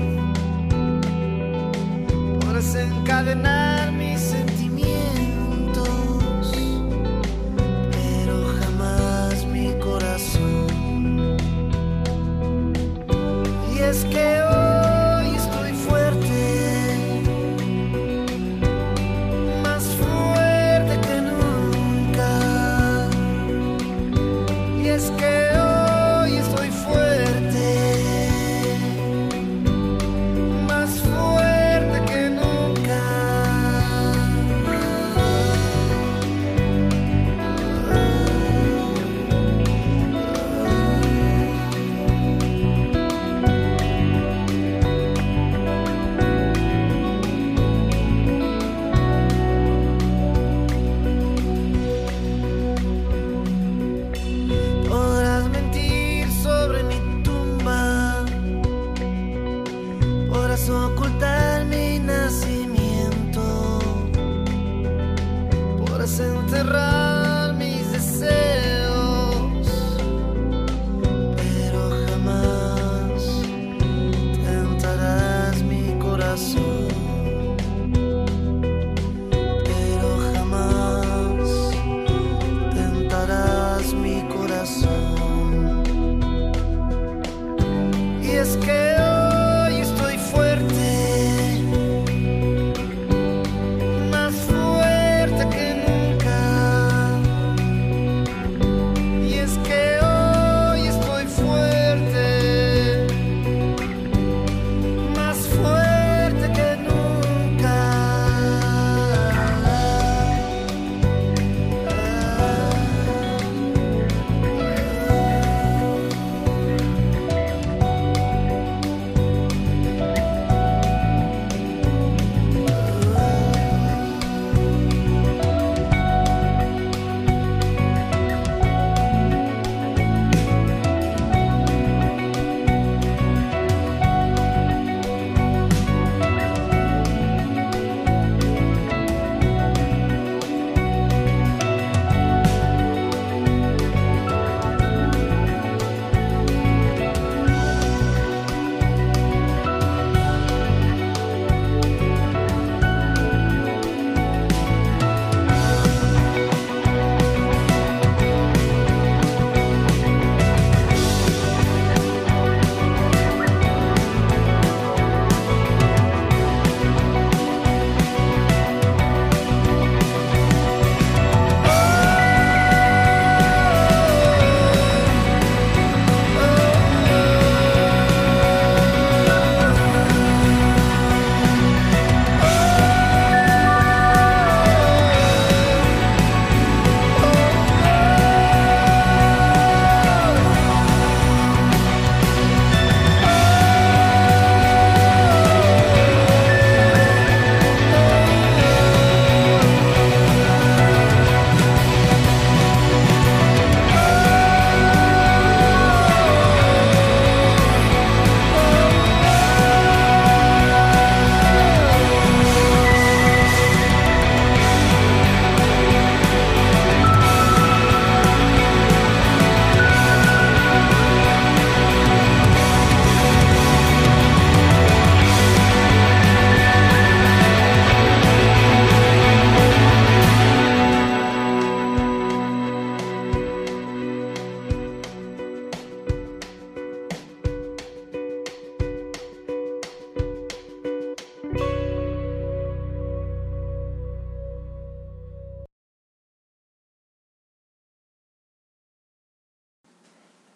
podrás encadenar mis sentimientos, es que hoy estoy fuerte, más fuerte que nunca. Y es que hoy estoy fuerte, más fuerte que nunca.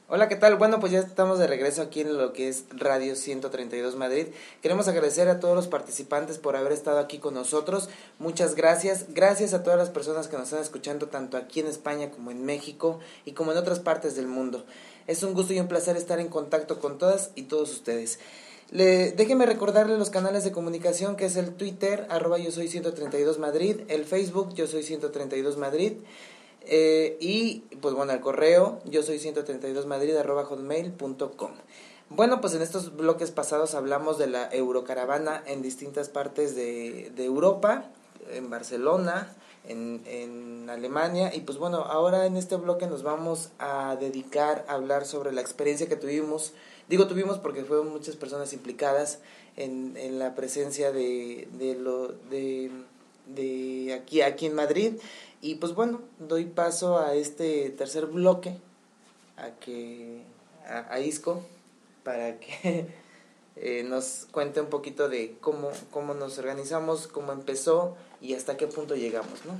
Hola, ¿qué tal? Bueno, pues ya estamos de regreso aquí en lo que es Radio ciento treinta y dos Madrid. Queremos agradecer a todos los participantes por haber estado aquí con nosotros. Muchas gracias. Gracias a todas las personas que nos están escuchando, tanto aquí en España como en México y como en otras partes del mundo. Es un gusto y un placer estar en contacto con todas y todos ustedes. Le, déjenme recordarles los canales de comunicación, que es el Twitter, arroba yo soy ciento treinta y dos Madrid, el Facebook, yo soy ciento treinta y dos Madrid, eh, y pues bueno, el correo, yo soy ciento treinta y dos Madrid, arroba hotmail punto com. Bueno, pues en estos bloques pasados hablamos de la Eurocaravana en distintas partes de, de Europa, en Barcelona, en, en Alemania, y pues bueno, ahora en este bloque nos vamos a dedicar a hablar sobre la experiencia que tuvimos. Digo tuvimos porque fueron muchas personas implicadas en, en la presencia de, de, lo, de, de aquí, aquí en Madrid. Y pues bueno, doy paso a este tercer bloque, a que a, a Isco, para que eh, nos cuente un poquito de cómo, cómo nos organizamos, cómo empezó y hasta qué punto llegamos, ¿no?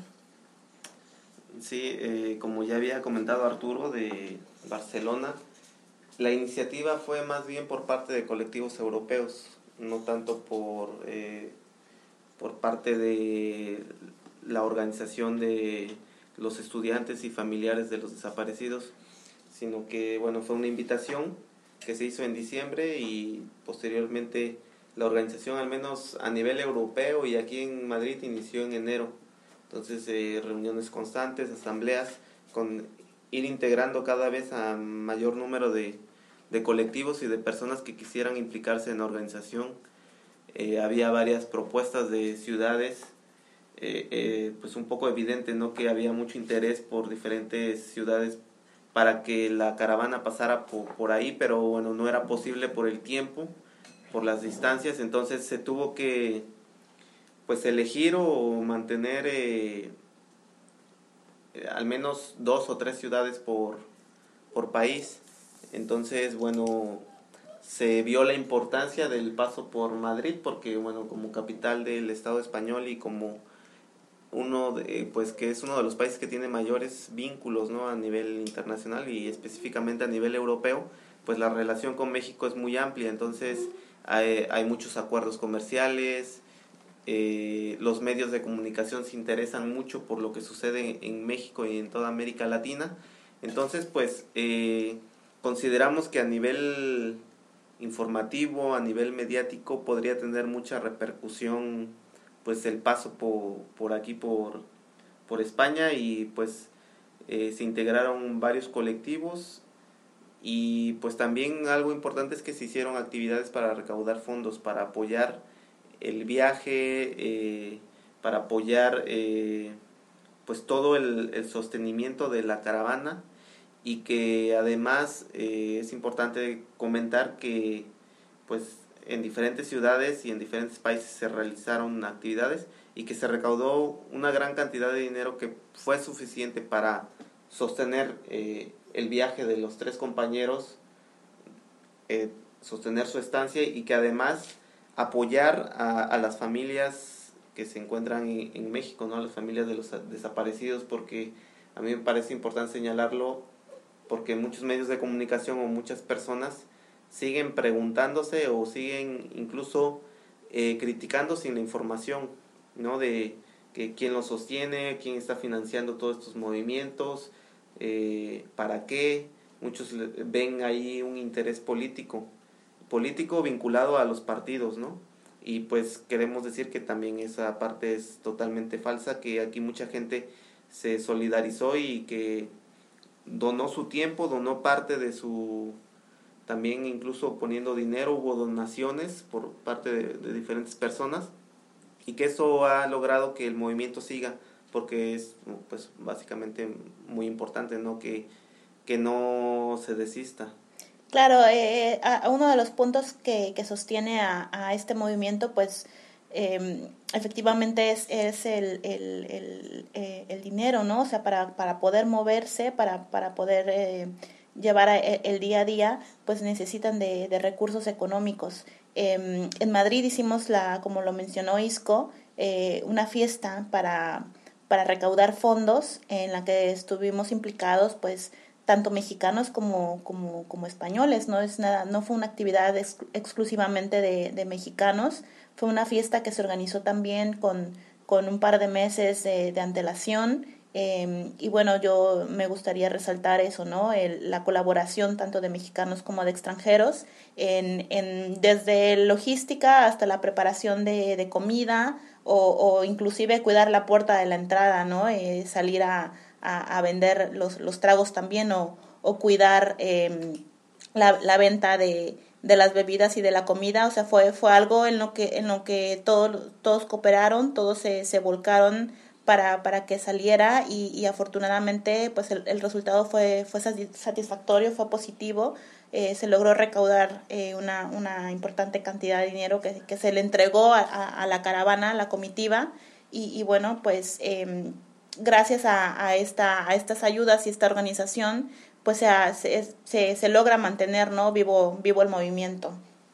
Sí, eh, como ya había comentado Arturo de Barcelona, la iniciativa fue más bien por parte de colectivos europeos, no tanto por, eh, por parte de la organización de los estudiantes y familiares de los desaparecidos, sino que bueno, fue una invitación que se hizo en diciembre y posteriormente la organización, al menos a nivel europeo y aquí en Madrid, inició en enero. Entonces eh, reuniones constantes, asambleas, con ir integrando cada vez a mayor número de, de colectivos y de personas que quisieran implicarse en la organización. Eh, había varias propuestas de ciudades, eh, eh, pues un poco evidente, ¿no?, que había mucho interés por diferentes ciudades para que la caravana pasara por, por ahí, pero bueno, no era posible por el tiempo, por las distancias, entonces se tuvo que pues elegir o mantener eh, al menos dos o tres ciudades por, por país. Entonces, bueno, se vio la importancia del paso por Madrid porque, bueno, como capital del Estado español y como uno de, pues que es uno de los países que tiene mayores vínculos, ¿no?, a nivel internacional y específicamente a nivel europeo, pues la relación con México es muy amplia. Entonces hay, hay muchos acuerdos comerciales. Eh, los medios de comunicación se interesan mucho por lo que sucede en México y en toda América Latina. Entonces, pues, eh, consideramos que a nivel informativo, a nivel mediático, podría tener mucha repercusión, pues, el paso por, por aquí, por, por España, y pues eh, se integraron varios colectivos. Y pues también algo importante es que se hicieron actividades para recaudar fondos, para apoyar el viaje, eh, para apoyar eh, pues todo el, el sostenimiento de la caravana, y que además eh, es importante comentar que pues en diferentes ciudades y en diferentes países se realizaron actividades y que se recaudó una gran cantidad de dinero que fue suficiente para sostener eh, el viaje de los tres compañeros, eh, sostener su estancia, y que además apoyar a, a las familias que se encuentran en, en México, ¿no?, a las familias de los desaparecidos, porque a mí me parece importante señalarlo, porque muchos medios de comunicación o muchas personas siguen preguntándose o siguen incluso eh, criticando sin la información, ¿no?, de que quién lo sostiene, quién está financiando todos estos movimientos, eh, para qué. Muchos ven ahí un interés político, político vinculado a los partidos, ¿no? Y pues queremos decir que también esa parte es totalmente falsa, que aquí mucha gente se solidarizó y que donó su tiempo, donó parte de su, también incluso poniendo dinero, hubo donaciones por parte de, de diferentes personas, y que eso ha logrado que el movimiento siga, porque es pues básicamente muy importante, ¿no?, que, que no se desista. Claro, eh, a, uno de los puntos que, que sostiene a, a este movimiento, pues eh, efectivamente es, es el, el, el, eh, el dinero, ¿no? O sea, para, para poder moverse, para, para poder eh, llevar a, el día a día, pues necesitan de, de recursos económicos. Eh, en Madrid hicimos, la, como lo mencionó Isco, eh, una fiesta para, para recaudar fondos en la que estuvimos implicados, pues, tanto mexicanos como, como, como españoles, no es nada, no fue una actividad ex, exclusivamente de, de mexicanos, fue una fiesta que se organizó también con, con un par de meses de, de antelación. Eh, y bueno, yo me gustaría resaltar eso, ¿no? El, la colaboración tanto de mexicanos como de extranjeros, en, en, desde logística hasta la preparación de, de comida, o, o inclusive cuidar la puerta de la entrada, ¿no? Eh, salir a, a, a vender los, los tragos también, o, o cuidar eh, la, la venta de, de las bebidas y de la comida. O sea, fue, fue algo en lo que, en lo que todos, todos cooperaron, todos se, se volcaron para, para que saliera, y, y afortunadamente pues el, el resultado fue, fue satisfactorio, fue positivo. Eh, se logró recaudar eh, una, una importante cantidad de dinero que, que se le entregó a, a, a la caravana, a la comitiva, y, y bueno, pues eh, gracias a, a, esta, a estas ayudas y esta organización, pues se, se, se, se logra mantener, ¿no? vivo, vivo el movimiento.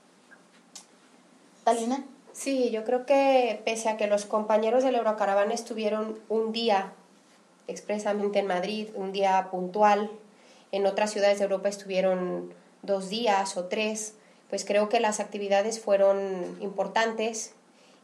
¿Talina? Sí, yo creo que pese a que los compañeros de la Eurocaravana estuvieron un día expresamente en Madrid, un día puntual, en otras ciudades de Europa estuvieron dos días o tres, pues creo que las actividades fueron importantes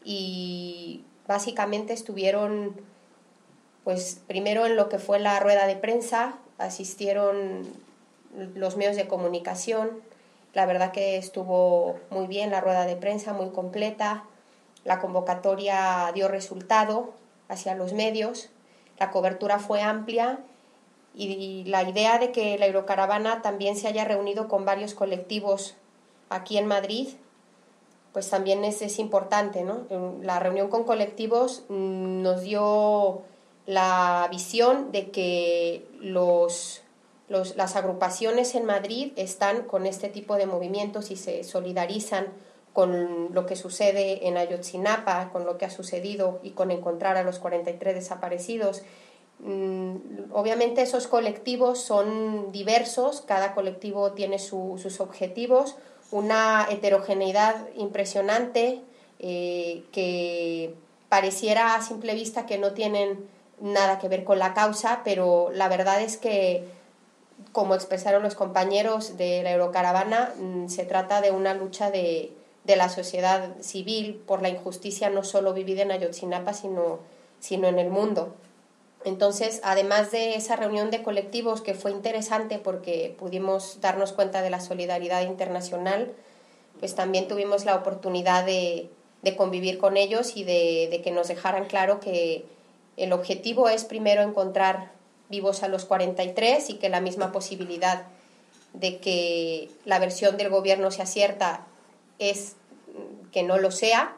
y básicamente estuvieron, pues primero en lo que fue la rueda de prensa, asistieron los medios de comunicación. La verdad que estuvo muy bien la rueda de prensa, muy completa. La convocatoria dio resultado hacia los medios. La cobertura fue amplia y la idea de que la Eurocaravana también se haya reunido con varios colectivos aquí en Madrid, pues también es, es importante, ¿no? La reunión con colectivos nos dio la visión de que los... Los, las agrupaciones en Madrid están con este tipo de movimientos y se solidarizan con lo que sucede en Ayotzinapa, con lo que ha sucedido y con encontrar a los cuarenta y tres desaparecidos. Mm, obviamente esos colectivos son diversos, cada colectivo tiene su, sus objetivos, una heterogeneidad impresionante eh, que pareciera a simple vista que no tienen nada que ver con la causa, pero la verdad es que, como expresaron los compañeros de la Eurocaravana, se trata de una lucha de, de la sociedad civil por la injusticia no solo vivida en Ayotzinapa, sino, sino en el mundo. Entonces, además de esa reunión de colectivos que fue interesante porque pudimos darnos cuenta de la solidaridad internacional, pues también tuvimos la oportunidad de, de convivir con ellos y de, de que nos dejaran claro que el objetivo es primero encontrar vivos a los cuarenta y tres y que la misma posibilidad de que la versión del gobierno sea cierta es que no lo sea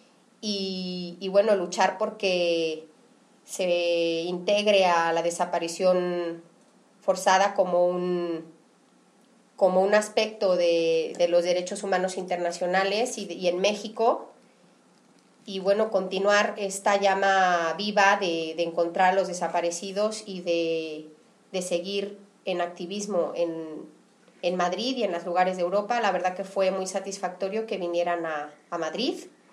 y, y bueno, luchar porque se integre a la desaparición forzada como un, como un aspecto de, de los derechos humanos internacionales y, de, y en México. Y bueno, continuar esta llama viva de, de encontrar a los desaparecidos y de, de seguir en activismo en, en Madrid y en los lugares de Europa. La verdad que fue muy satisfactorio que vinieran a, a Madrid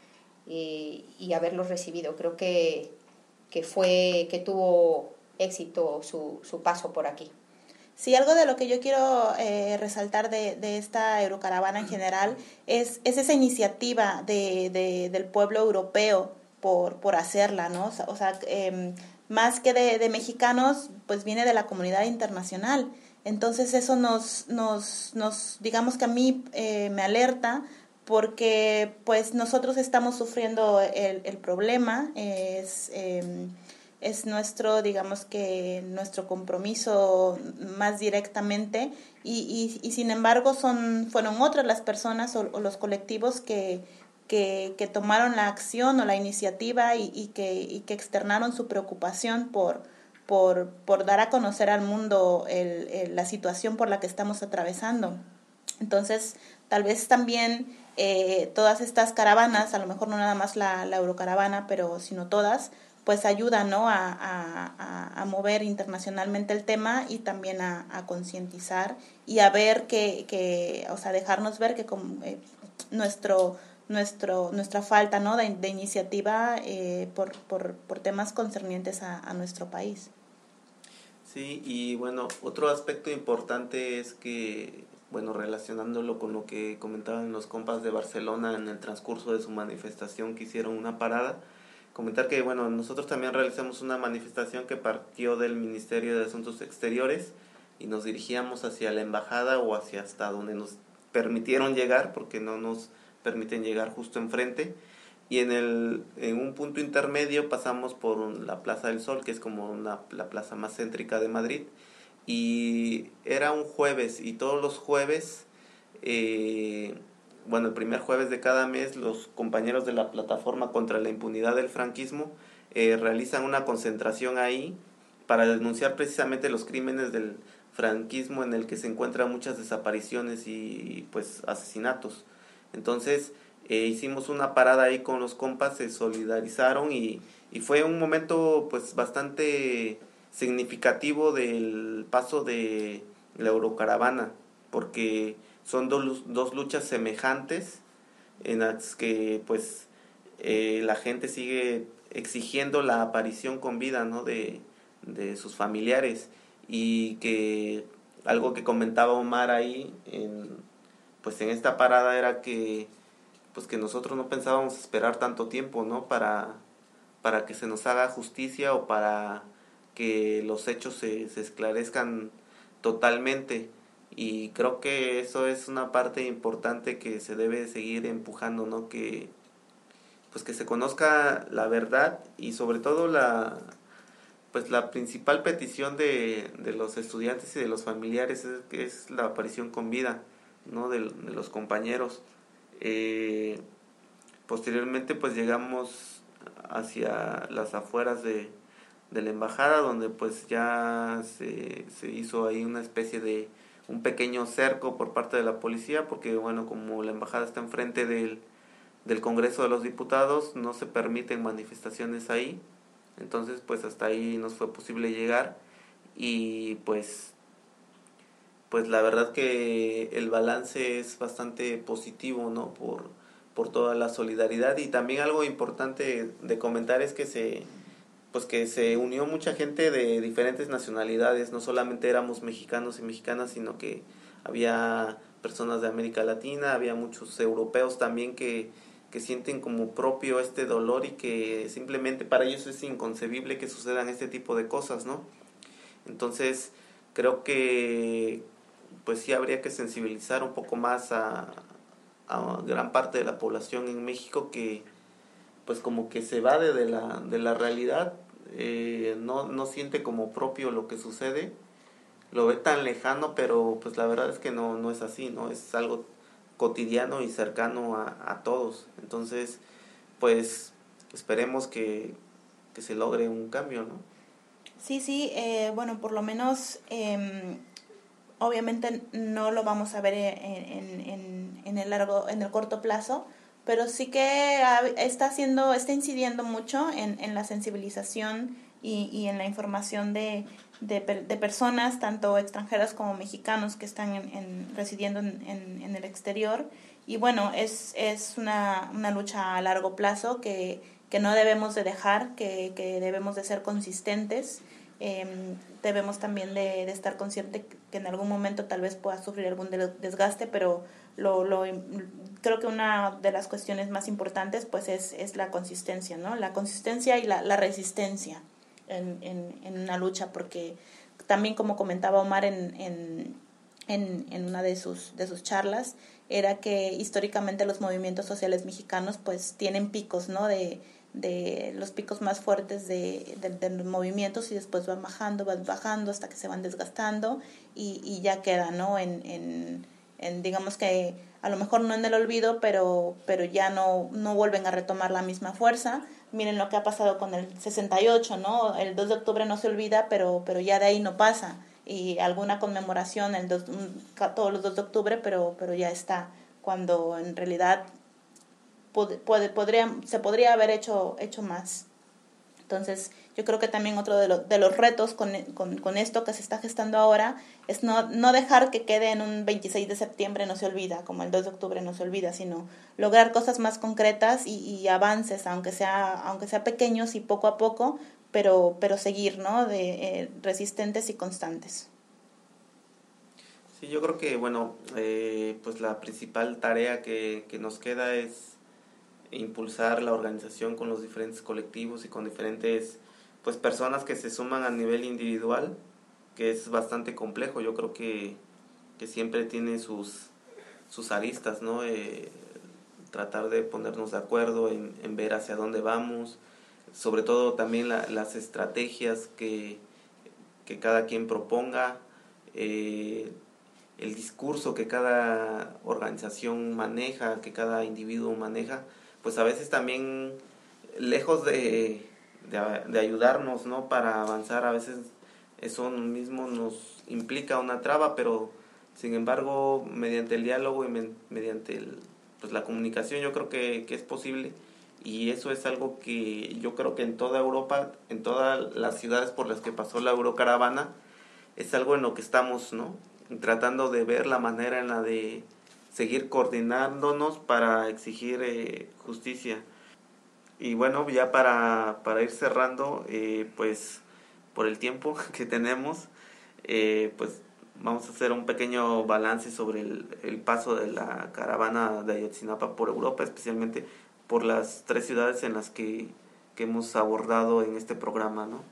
y, y haberlos recibido. Creo que, que, fue, que tuvo éxito su, su paso por aquí. Sí, algo de lo que yo quiero eh, resaltar de, de esta Eurocaravana en general es, es esa iniciativa de, de, del pueblo europeo por, por hacerla, ¿no? O sea, o sea eh, más que de, de mexicanos, pues viene de la comunidad internacional. Entonces eso nos, nos, nos digamos que a mí eh, me alerta porque pues nosotros estamos sufriendo el, el problema, es... Eh, es nuestro, digamos que nuestro compromiso más directamente y, y, y sin embargo son fueron otras las personas o, o los colectivos que, que, que tomaron la acción o la iniciativa y, y, que, y que externaron su preocupación por, por, por dar a conocer al mundo el, el, la situación por la que estamos atravesando. Entonces, tal vez también eh, todas estas caravanas, a lo mejor no nada más la, la Eurocaravana, pero sino todas, pues ayuda, ¿no? a, a, a mover internacionalmente el tema y también a, a concientizar y a ver que, que, o sea, dejarnos ver que como, eh, nuestro, nuestro, nuestra falta, ¿no? de, de iniciativa eh, por, por, por temas concernientes a, a nuestro país. Sí, y bueno, otro aspecto importante es que, bueno, relacionándolo con lo que comentaban los compas de Barcelona en el transcurso de su manifestación que hicieron una parada, comentar que, bueno, nosotros también realizamos una manifestación que partió del Ministerio de Asuntos Exteriores y nos dirigíamos hacia la embajada o hacia hasta donde nos permitieron llegar, porque no nos permiten llegar justo enfrente. Y en, el, en un punto intermedio pasamos por un, la Plaza del Sol, que es como una, la plaza más céntrica de Madrid. Y era un jueves, y todos los jueves, eh, bueno, el primer jueves de cada mes, los compañeros de la Plataforma contra la Impunidad del Franquismo eh, realizan una concentración ahí para denunciar precisamente los crímenes del franquismo, en el que se encuentran muchas desapariciones y pues asesinatos. Entonces, Eh, hicimos una parada ahí con los compas, se solidarizaron y, y fue un momento pues bastante significativo del paso de la Eurocaravana, porque son dos, dos luchas semejantes en las que pues eh, la gente sigue exigiendo la aparición con vida, ¿no?, de, de sus familiares, y que algo que comentaba Omar ahí en, pues en esta parada era que pues que nosotros no pensábamos esperar tanto tiempo, ¿no?, para, para que se nos haga justicia o para que los hechos se, se esclarezcan totalmente. Y creo que eso es una parte importante que se debe seguir empujando, ¿no?, que pues que se conozca la verdad, y sobre todo la pues la principal petición de, de los estudiantes y de los familiares es, que es la aparición con vida, ¿no?, de, de los compañeros. Eh, posteriormente pues llegamos hacia las afueras de, de la embajada, donde pues ya se, se hizo ahí una especie de un pequeño cerco por parte de la policía, porque bueno, como la embajada está enfrente del, del Congreso de los Diputados, no se permiten manifestaciones ahí. Entonces pues hasta ahí nos fue posible llegar, y pues pues la verdad que el balance es bastante positivo, ¿no?, por, por toda la solidaridad. Y también algo importante de comentar es que se pues que se unió mucha gente de diferentes nacionalidades, no solamente éramos mexicanos y mexicanas, sino que había personas de América Latina, había muchos europeos también que, que sienten como propio este dolor, y que simplemente para ellos es inconcebible que sucedan este tipo de cosas, ¿no? Entonces creo que pues sí habría que sensibilizar un poco más a, a gran parte de la población en México, que pues como que se evade de la, de la realidad, eh, no, no siente como propio lo que sucede, lo ve tan lejano, pero pues la verdad es que no, no es así, ¿no? Es algo cotidiano y cercano a, a todos. Entonces pues esperemos que, que se logre un cambio, ¿no? Sí, sí, eh, bueno, por lo menos eh, obviamente no lo vamos a ver en, en, en el largo, en el corto plazo, pero sí que está haciendo, está incidiendo mucho en, en la sensibilización y, y en la información de, de, de personas, tanto extranjeras como mexicanos, que están en, en, residiendo en, en, en el exterior. Y bueno, es, es una, una lucha a largo plazo que, que no debemos de dejar, que, que debemos de ser consistentes. Eh, debemos también de, de estar conscientes que en algún momento tal vez pueda sufrir algún desgaste, pero lo, lo creo que una de las cuestiones más importantes pues es, es la consistencia, ¿no? La consistencia y la, la resistencia en, en, en una lucha, porque también, como comentaba Omar en, en, en, en una de sus, de sus charlas, era que históricamente los movimientos sociales mexicanos pues tienen picos, ¿no?, de de los picos más fuertes de, de, de los movimientos, y después van bajando, van bajando hasta que se van desgastando y, y ya queda, ¿no?, en, en, en digamos que a lo mejor no en el olvido, pero, pero ya no, no vuelven a retomar la misma fuerza. Miren lo que ha pasado con el sesenta y ocho, ¿no? El dos de octubre no se olvida, pero, pero ya de ahí no pasa, y alguna conmemoración el dos, todos los dos de octubre, pero, pero ya está, cuando en realidad Pod, pod, podría, se podría haber hecho, hecho más. Entonces Yo creo que también otro de, lo, de los retos con, con, con esto que se está gestando ahora es no, no dejar que quede en un veintiséis de septiembre no se olvida, como el dos de octubre no se olvida, sino lograr cosas más concretas y, y avances, aunque sea, aunque sea pequeños y poco a poco, pero, pero seguir, ¿no? De, eh, resistentes y constantes. Sí, yo creo que, bueno, eh, pues la principal tarea que, que nos queda es impulsar la organización con los diferentes colectivos y con diferentes pues personas que se suman a nivel individual, que es bastante complejo. Yo creo que, que siempre tiene sus, sus aristas, ¿no? Eh, tratar de ponernos de acuerdo en, en ver hacia dónde vamos, sobre todo también la, las estrategias que, que cada quien proponga, eh, el discurso que cada organización maneja, que cada individuo maneja, pues a veces también lejos de De, de ayudarnos, ¿no? Para avanzar, a veces eso mismo nos implica una traba, pero sin embargo mediante el diálogo y me, mediante el, pues la comunicación yo creo que, que es posible, y eso es algo que yo creo que en toda Europa, en todas las ciudades por las que pasó la Eurocaravana, es algo en lo que estamos, ¿no? Tratando de ver la manera en la de seguir coordinándonos para exigir eh, justicia. Y bueno, ya para, para ir cerrando, eh, pues por el tiempo que tenemos, eh, pues vamos a hacer un pequeño balance sobre el, el paso de la caravana de Ayotzinapa por Europa, especialmente por las tres ciudades en las que, que hemos abordado en este programa, ¿no?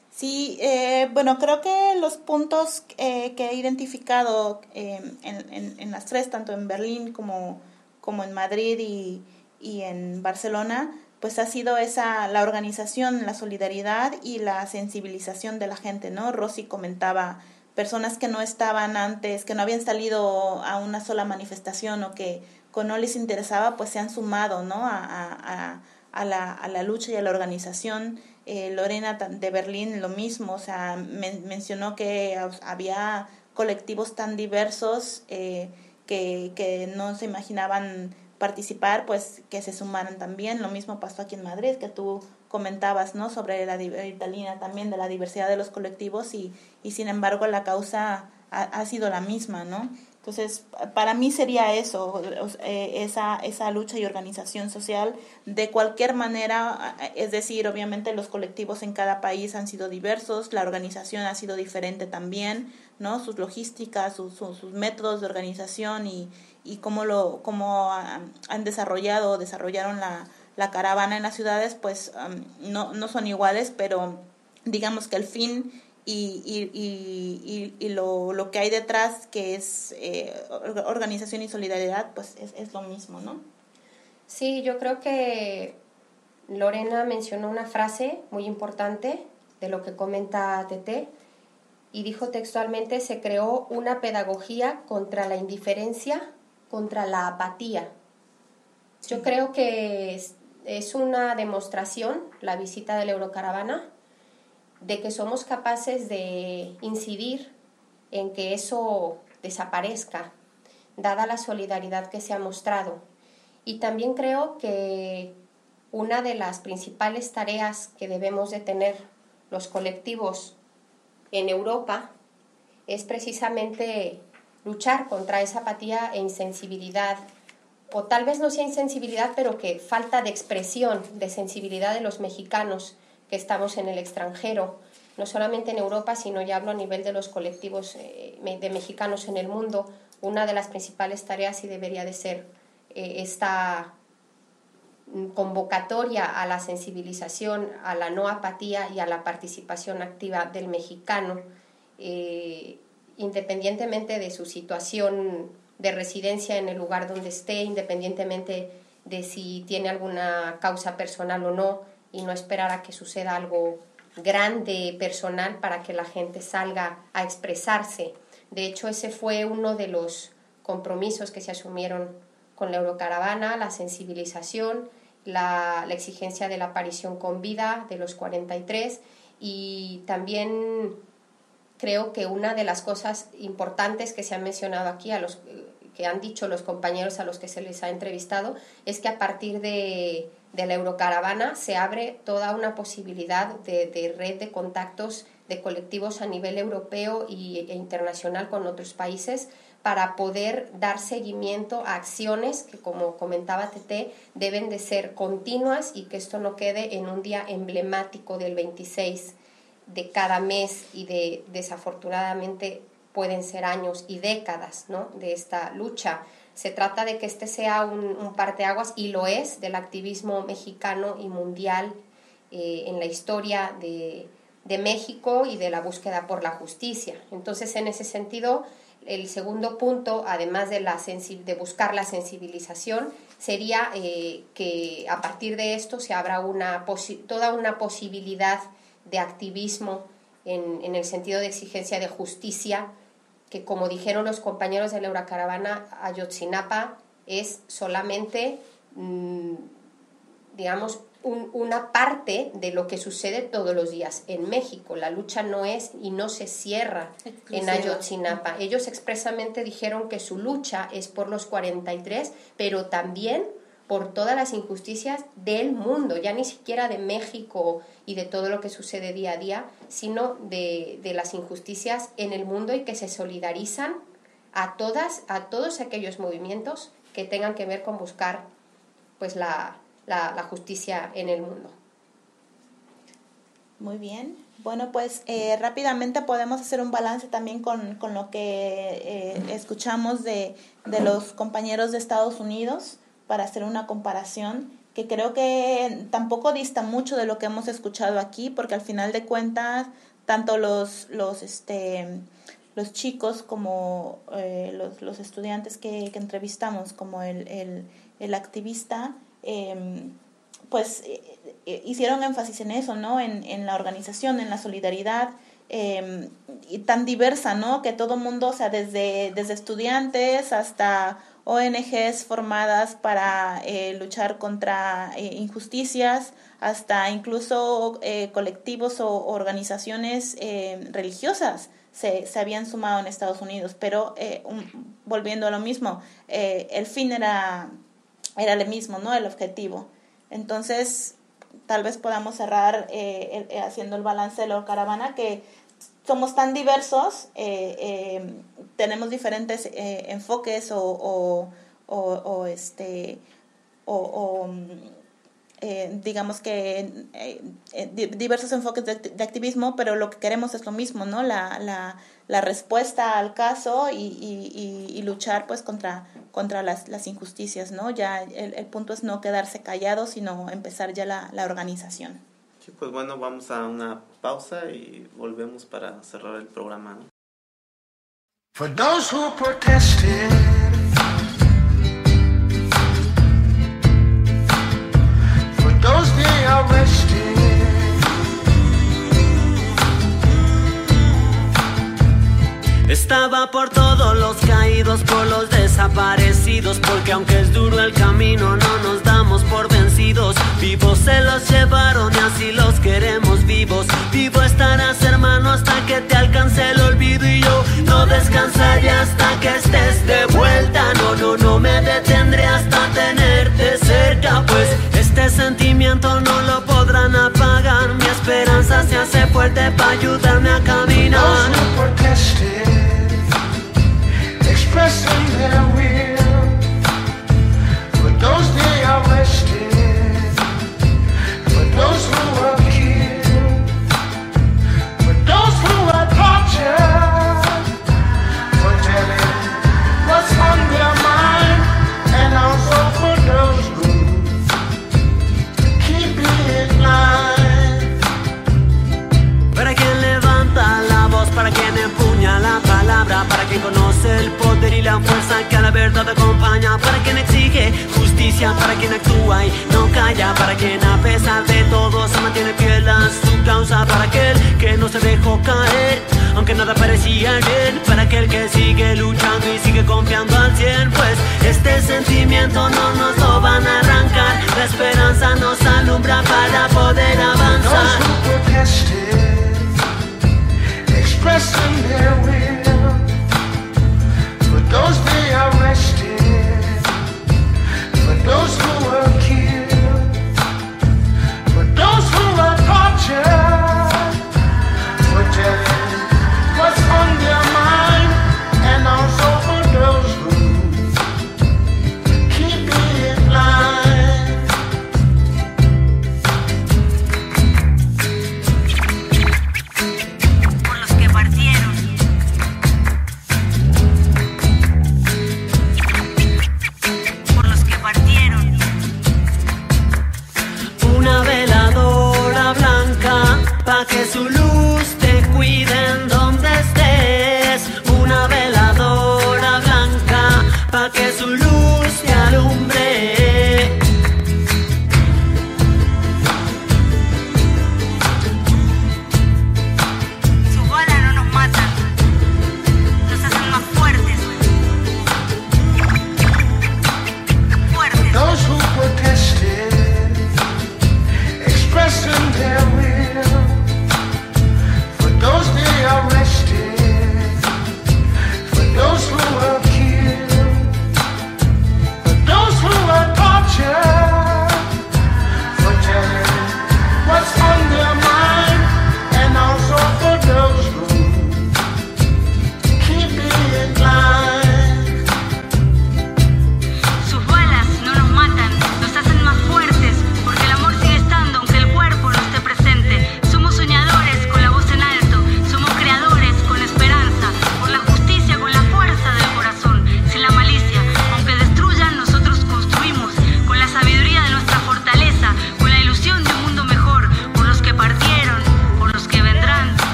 Sí, eh, bueno, creo que los puntos eh, que he identificado eh, en, en, en las tres, tanto en Berlín como, como en Madrid y, y en Barcelona, pues ha sido esa la organización, la solidaridad y la sensibilización de la gente, ¿no? Rosy comentaba personas que no estaban antes, que no habían salido a una sola manifestación o que con no les interesaba, pues se han sumado, ¿no? A, a, a, la, a la lucha y a la organización. Eh, Lorena de Berlín lo mismo, o sea, men, mencionó que había colectivos tan diversos eh, que, que no se imaginaban participar, pues que se sumaran también. Lo mismo pasó aquí en Madrid, que tú comentabas, ¿no? Sobre la Italina también, de la diversidad de los colectivos, y, y sin embargo la causa ha, ha sido la misma, ¿no? Entonces, para mí sería eso, eh, esa, esa lucha y organización social de cualquier manera, es decir, obviamente los colectivos en cada país han sido diversos, la organización ha sido diferente también, ¿no? Sus logísticas, sus, sus, sus métodos de organización y, y cómo, lo, cómo han desarrollado o desarrollaron la, la caravana en las ciudades, pues um, no, no son iguales, pero digamos que el fin y, y, y, y, y lo, lo que hay detrás, que es eh, organización y solidaridad, pues es, es lo mismo, ¿no? Sí, yo creo que Lorena mencionó una frase muy importante de lo que comenta Tete, y dijo textualmente: se creó una pedagogía contra la indiferencia, contra la apatía. Sí. Yo creo que es, es una demostración, la visita de la Eurocaravana, de que somos capaces de incidir en que eso desaparezca, dada la solidaridad que se ha mostrado. Y también creo que una de las principales tareas que debemos de tener los colectivos en Europa es precisamente luchar contra esa apatía e insensibilidad, o tal vez no sea insensibilidad, pero que falta de expresión, de sensibilidad de los mexicanos que estamos en el extranjero, no solamente en Europa, sino ya hablo a nivel de los colectivos eh, de mexicanos en el mundo. Una de las principales tareas sí debería de ser eh, esta convocatoria a la sensibilización, a la no apatía y a la participación activa del mexicano, eh, independientemente de su situación de residencia en el lugar donde esté, independientemente de si tiene alguna causa personal o no, y no esperar a que suceda algo grande, personal, para que la gente salga a expresarse. De hecho, ese fue uno de los compromisos que se asumieron con la Eurocaravana, la sensibilización, la, la exigencia de la aparición con vida de los cuarenta y tres, y también creo que una de las cosas importantes que se han mencionado aquí, a los que han dicho los compañeros a los que se les ha entrevistado, es que a partir de de la Eurocaravana se abre toda una posibilidad de, de red de contactos de colectivos a nivel europeo y, e internacional con otros países para poder dar seguimiento a acciones que, como comentaba Tete, deben de ser continuas y que esto no quede en un día emblemático del veintiséis de cada mes y de, desafortunadamente, pueden ser años y décadas, ¿no?, de esta lucha. Se trata de que este sea un, un parteaguas, y lo es, del activismo mexicano y mundial eh, en la historia de, de México y de la búsqueda por la justicia. Entonces, en ese sentido, el segundo punto, además de, la sensi- de buscar la sensibilización, sería eh, que a partir de esto se abra una posi- toda una posibilidad de activismo en, en el sentido de exigencia de justicia, que, como dijeron los compañeros de la Eurocaravana, Ayotzinapa es solamente, mmm, digamos, un, una parte de lo que sucede todos los días en México. La lucha no es y no se cierra en Ayotzinapa. Ellos expresamente dijeron que su lucha es por los cuarenta y tres, pero también por todas las injusticias del mundo, ya ni siquiera de México y de todo lo que sucede día a día, sino de, de las injusticias en el mundo, y que se solidarizan a todas, a todos aquellos movimientos que tengan que ver con buscar pues la, la, la justicia en el mundo. Muy bien. Bueno, pues eh, rápidamente podemos hacer un balance también con, con lo que eh, escuchamos de, de los compañeros de Estados Unidos, para hacer una comparación que creo que tampoco dista mucho de lo que hemos escuchado aquí, porque al final de cuentas tanto los los este los chicos como eh, los, los estudiantes que, que entrevistamos, como el, el, el activista, eh, pues eh, hicieron énfasis en eso, ¿no? En, en la organización, en la solidaridad, eh, y tan diversa, ¿no? Que todo mundo, o sea, desde, desde estudiantes hasta O N Ges formadas para eh, luchar contra eh, injusticias, hasta incluso eh, colectivos o organizaciones eh, religiosas se, se habían sumado en Estados Unidos. Pero eh, un, volviendo a lo mismo, eh, el fin era, era el mismo, ¿no? El objetivo. Entonces, tal vez podamos cerrar eh, el, haciendo el balance de la caravana, que somos tan diversos, eh, eh, tenemos diferentes eh, enfoques o, o, o, o este o, o eh, digamos que eh, eh, diversos enfoques de, de activismo, pero lo que queremos es lo mismo, ¿no? La, la, la respuesta al caso y, y, y, y luchar pues contra contra las, las injusticias, ¿no? Ya el, el punto es no quedarse callados, sino empezar ya la, la organización. Sí, pues bueno, vamos a una pausa y volvemos para cerrar el programa, ¿no? For those who protested, for those they arrested, estaba por todos los caídos, por los desaparecidos, porque aunque es duro el camino, no nos damos por vencidos. Vivos se los llevaron y así los queremos vivos. Vivo estarás, hermano, hasta que te alcance el olvido, y yo no descansaré hasta que estés de vuelta. No, no, no me detendré hasta tenerte cerca, pues este sentimiento no lo podrán apagar. Mi esperanza se hace fuerte para ayudarme a caminar. expressing their will, for those they arrested, for those who were killed, for those who were tortured, for telling what's on their mind, and also for those who keep it blind. Para quien levanta la voz, para quien empuña la palabra, para quien conoce el poder y la fuerza que a la verdad acompaña, para quien exige justicia, para quien actúa y no calla, para quien a pesar de todo se mantiene fiel a su causa, para aquel que no se dejó caer aunque nada parecía bien, para aquel que sigue luchando y sigue confiando al cien, pues este sentimiento no nos lo van a arrancar, la esperanza nos alumbra para poder avanzar. Expressing their will, for those they arrested, for those who were killed,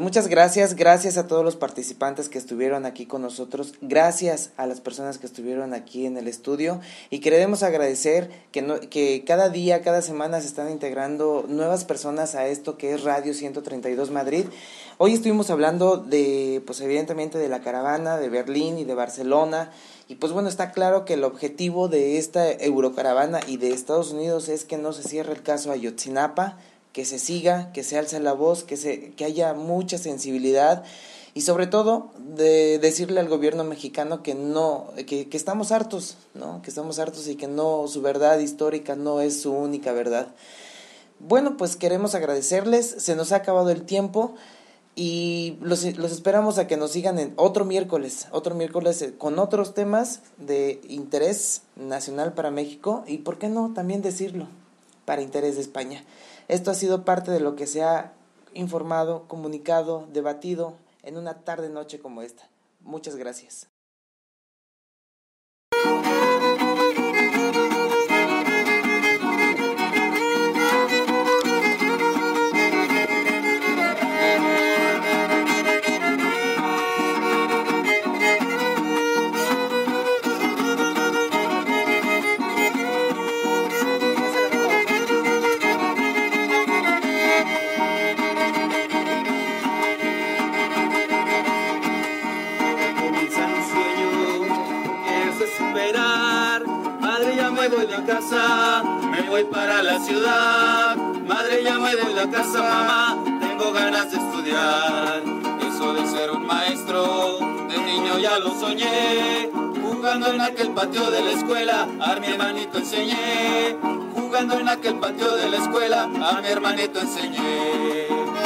muchas gracias, gracias a todos los participantes que estuvieron aquí con nosotros, gracias a las personas que estuvieron aquí en el estudio y queremos agradecer que, no, que cada día, cada semana se están integrando nuevas personas a esto que es Radio ciento treinta y dos Madrid. Hoy estuvimos hablando de, pues evidentemente de la caravana, de Berlín y de Barcelona. Y pues bueno, está claro que el objetivo de esta Eurocaravana y de Estados Unidos es que no se cierre el caso Ayotzinapa, que se siga, que se alce la voz, que, se, que haya mucha sensibilidad y sobre todo de decirle al gobierno mexicano que no, que, que estamos hartos, ¿no? Que estamos hartos y que no, su verdad histórica no es su única verdad. Bueno, pues queremos agradecerles, se nos ha acabado el tiempo. Y los, los esperamos a que nos sigan en otro miércoles, otro miércoles con otros temas de interés nacional para México y, ¿por qué no?, también decirlo, para interés de España. Esto ha sido parte de lo que se ha informado, comunicado, debatido en una tarde-noche como esta. Muchas gracias. Casa, me voy para la ciudad. Madre, ya me voy de la casa, mamá, tengo ganas de estudiar. Eso de ser un maestro, de niño ya lo soñé. Jugando en aquel patio de la escuela, a mi hermanito enseñé. Jugando en aquel patio de la escuela, a mi hermanito enseñé.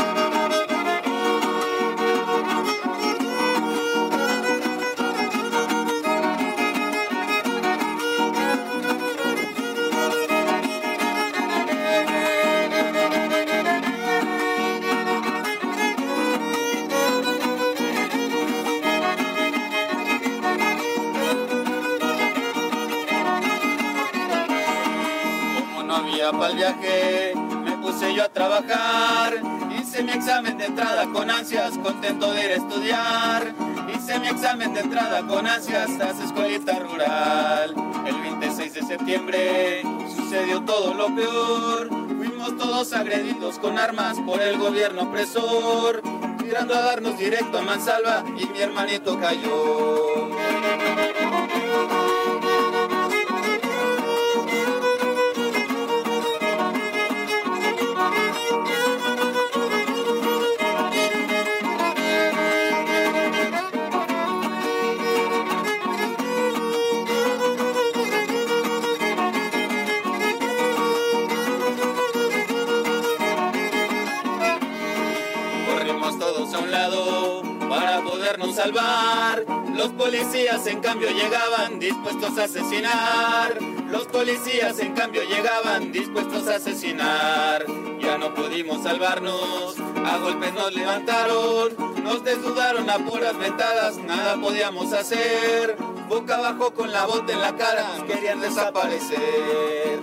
Para el viaje me puse yo a trabajar, hice mi examen de entrada con ansias, contento de ir a estudiar. Hice mi examen de entrada con ansias a esa escuelita rural. El veintiséis de septiembre sucedió todo lo peor. Fuimos todos agredidos con armas por el gobierno opresor, tirando a darnos directo a mansalva y mi hermanito cayó. Salvar. Los policías en cambio llegaban dispuestos a asesinar. Los policías en cambio llegaban dispuestos a asesinar. Ya no pudimos salvarnos, a golpes nos levantaron, nos desnudaron a puras ventadas, nada podíamos hacer. Boca abajo con la bota en la cara, querían desaparecer.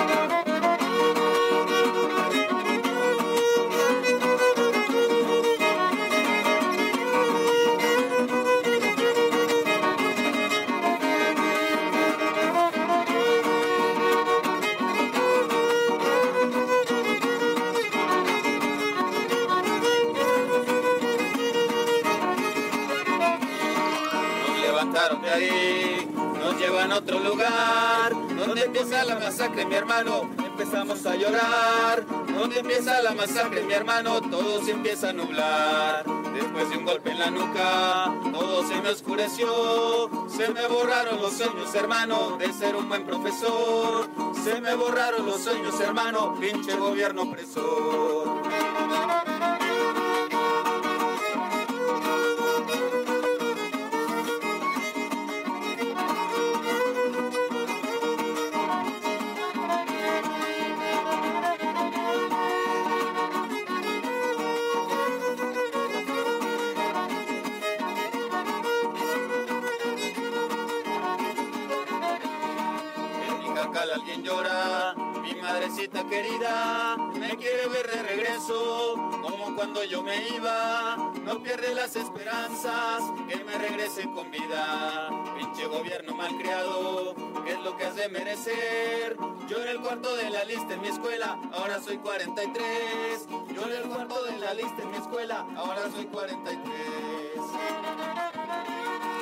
De ahí nos llevan a otro lugar, donde empieza la masacre, mi hermano, empezamos a llorar. Donde empieza la masacre, mi hermano, todo se empieza a nublar. Después de un golpe en la nuca, todo se me oscureció. Se me borraron los sueños, hermano, de ser un buen profesor. Se me borraron los sueños, hermano, pinche gobierno opresor. Alguien llora, mi madrecita querida me quiere ver de regreso, como cuando yo me iba. no pierde las esperanzas, que me regrese con vida. Pinche gobierno malcriado, ¿qué es lo que has de merecer? Yo era el cuarto de la lista en mi escuela, ahora soy cuarenta y tres. Yo era el cuarto de la lista en mi escuela, ahora soy cuarenta y tres.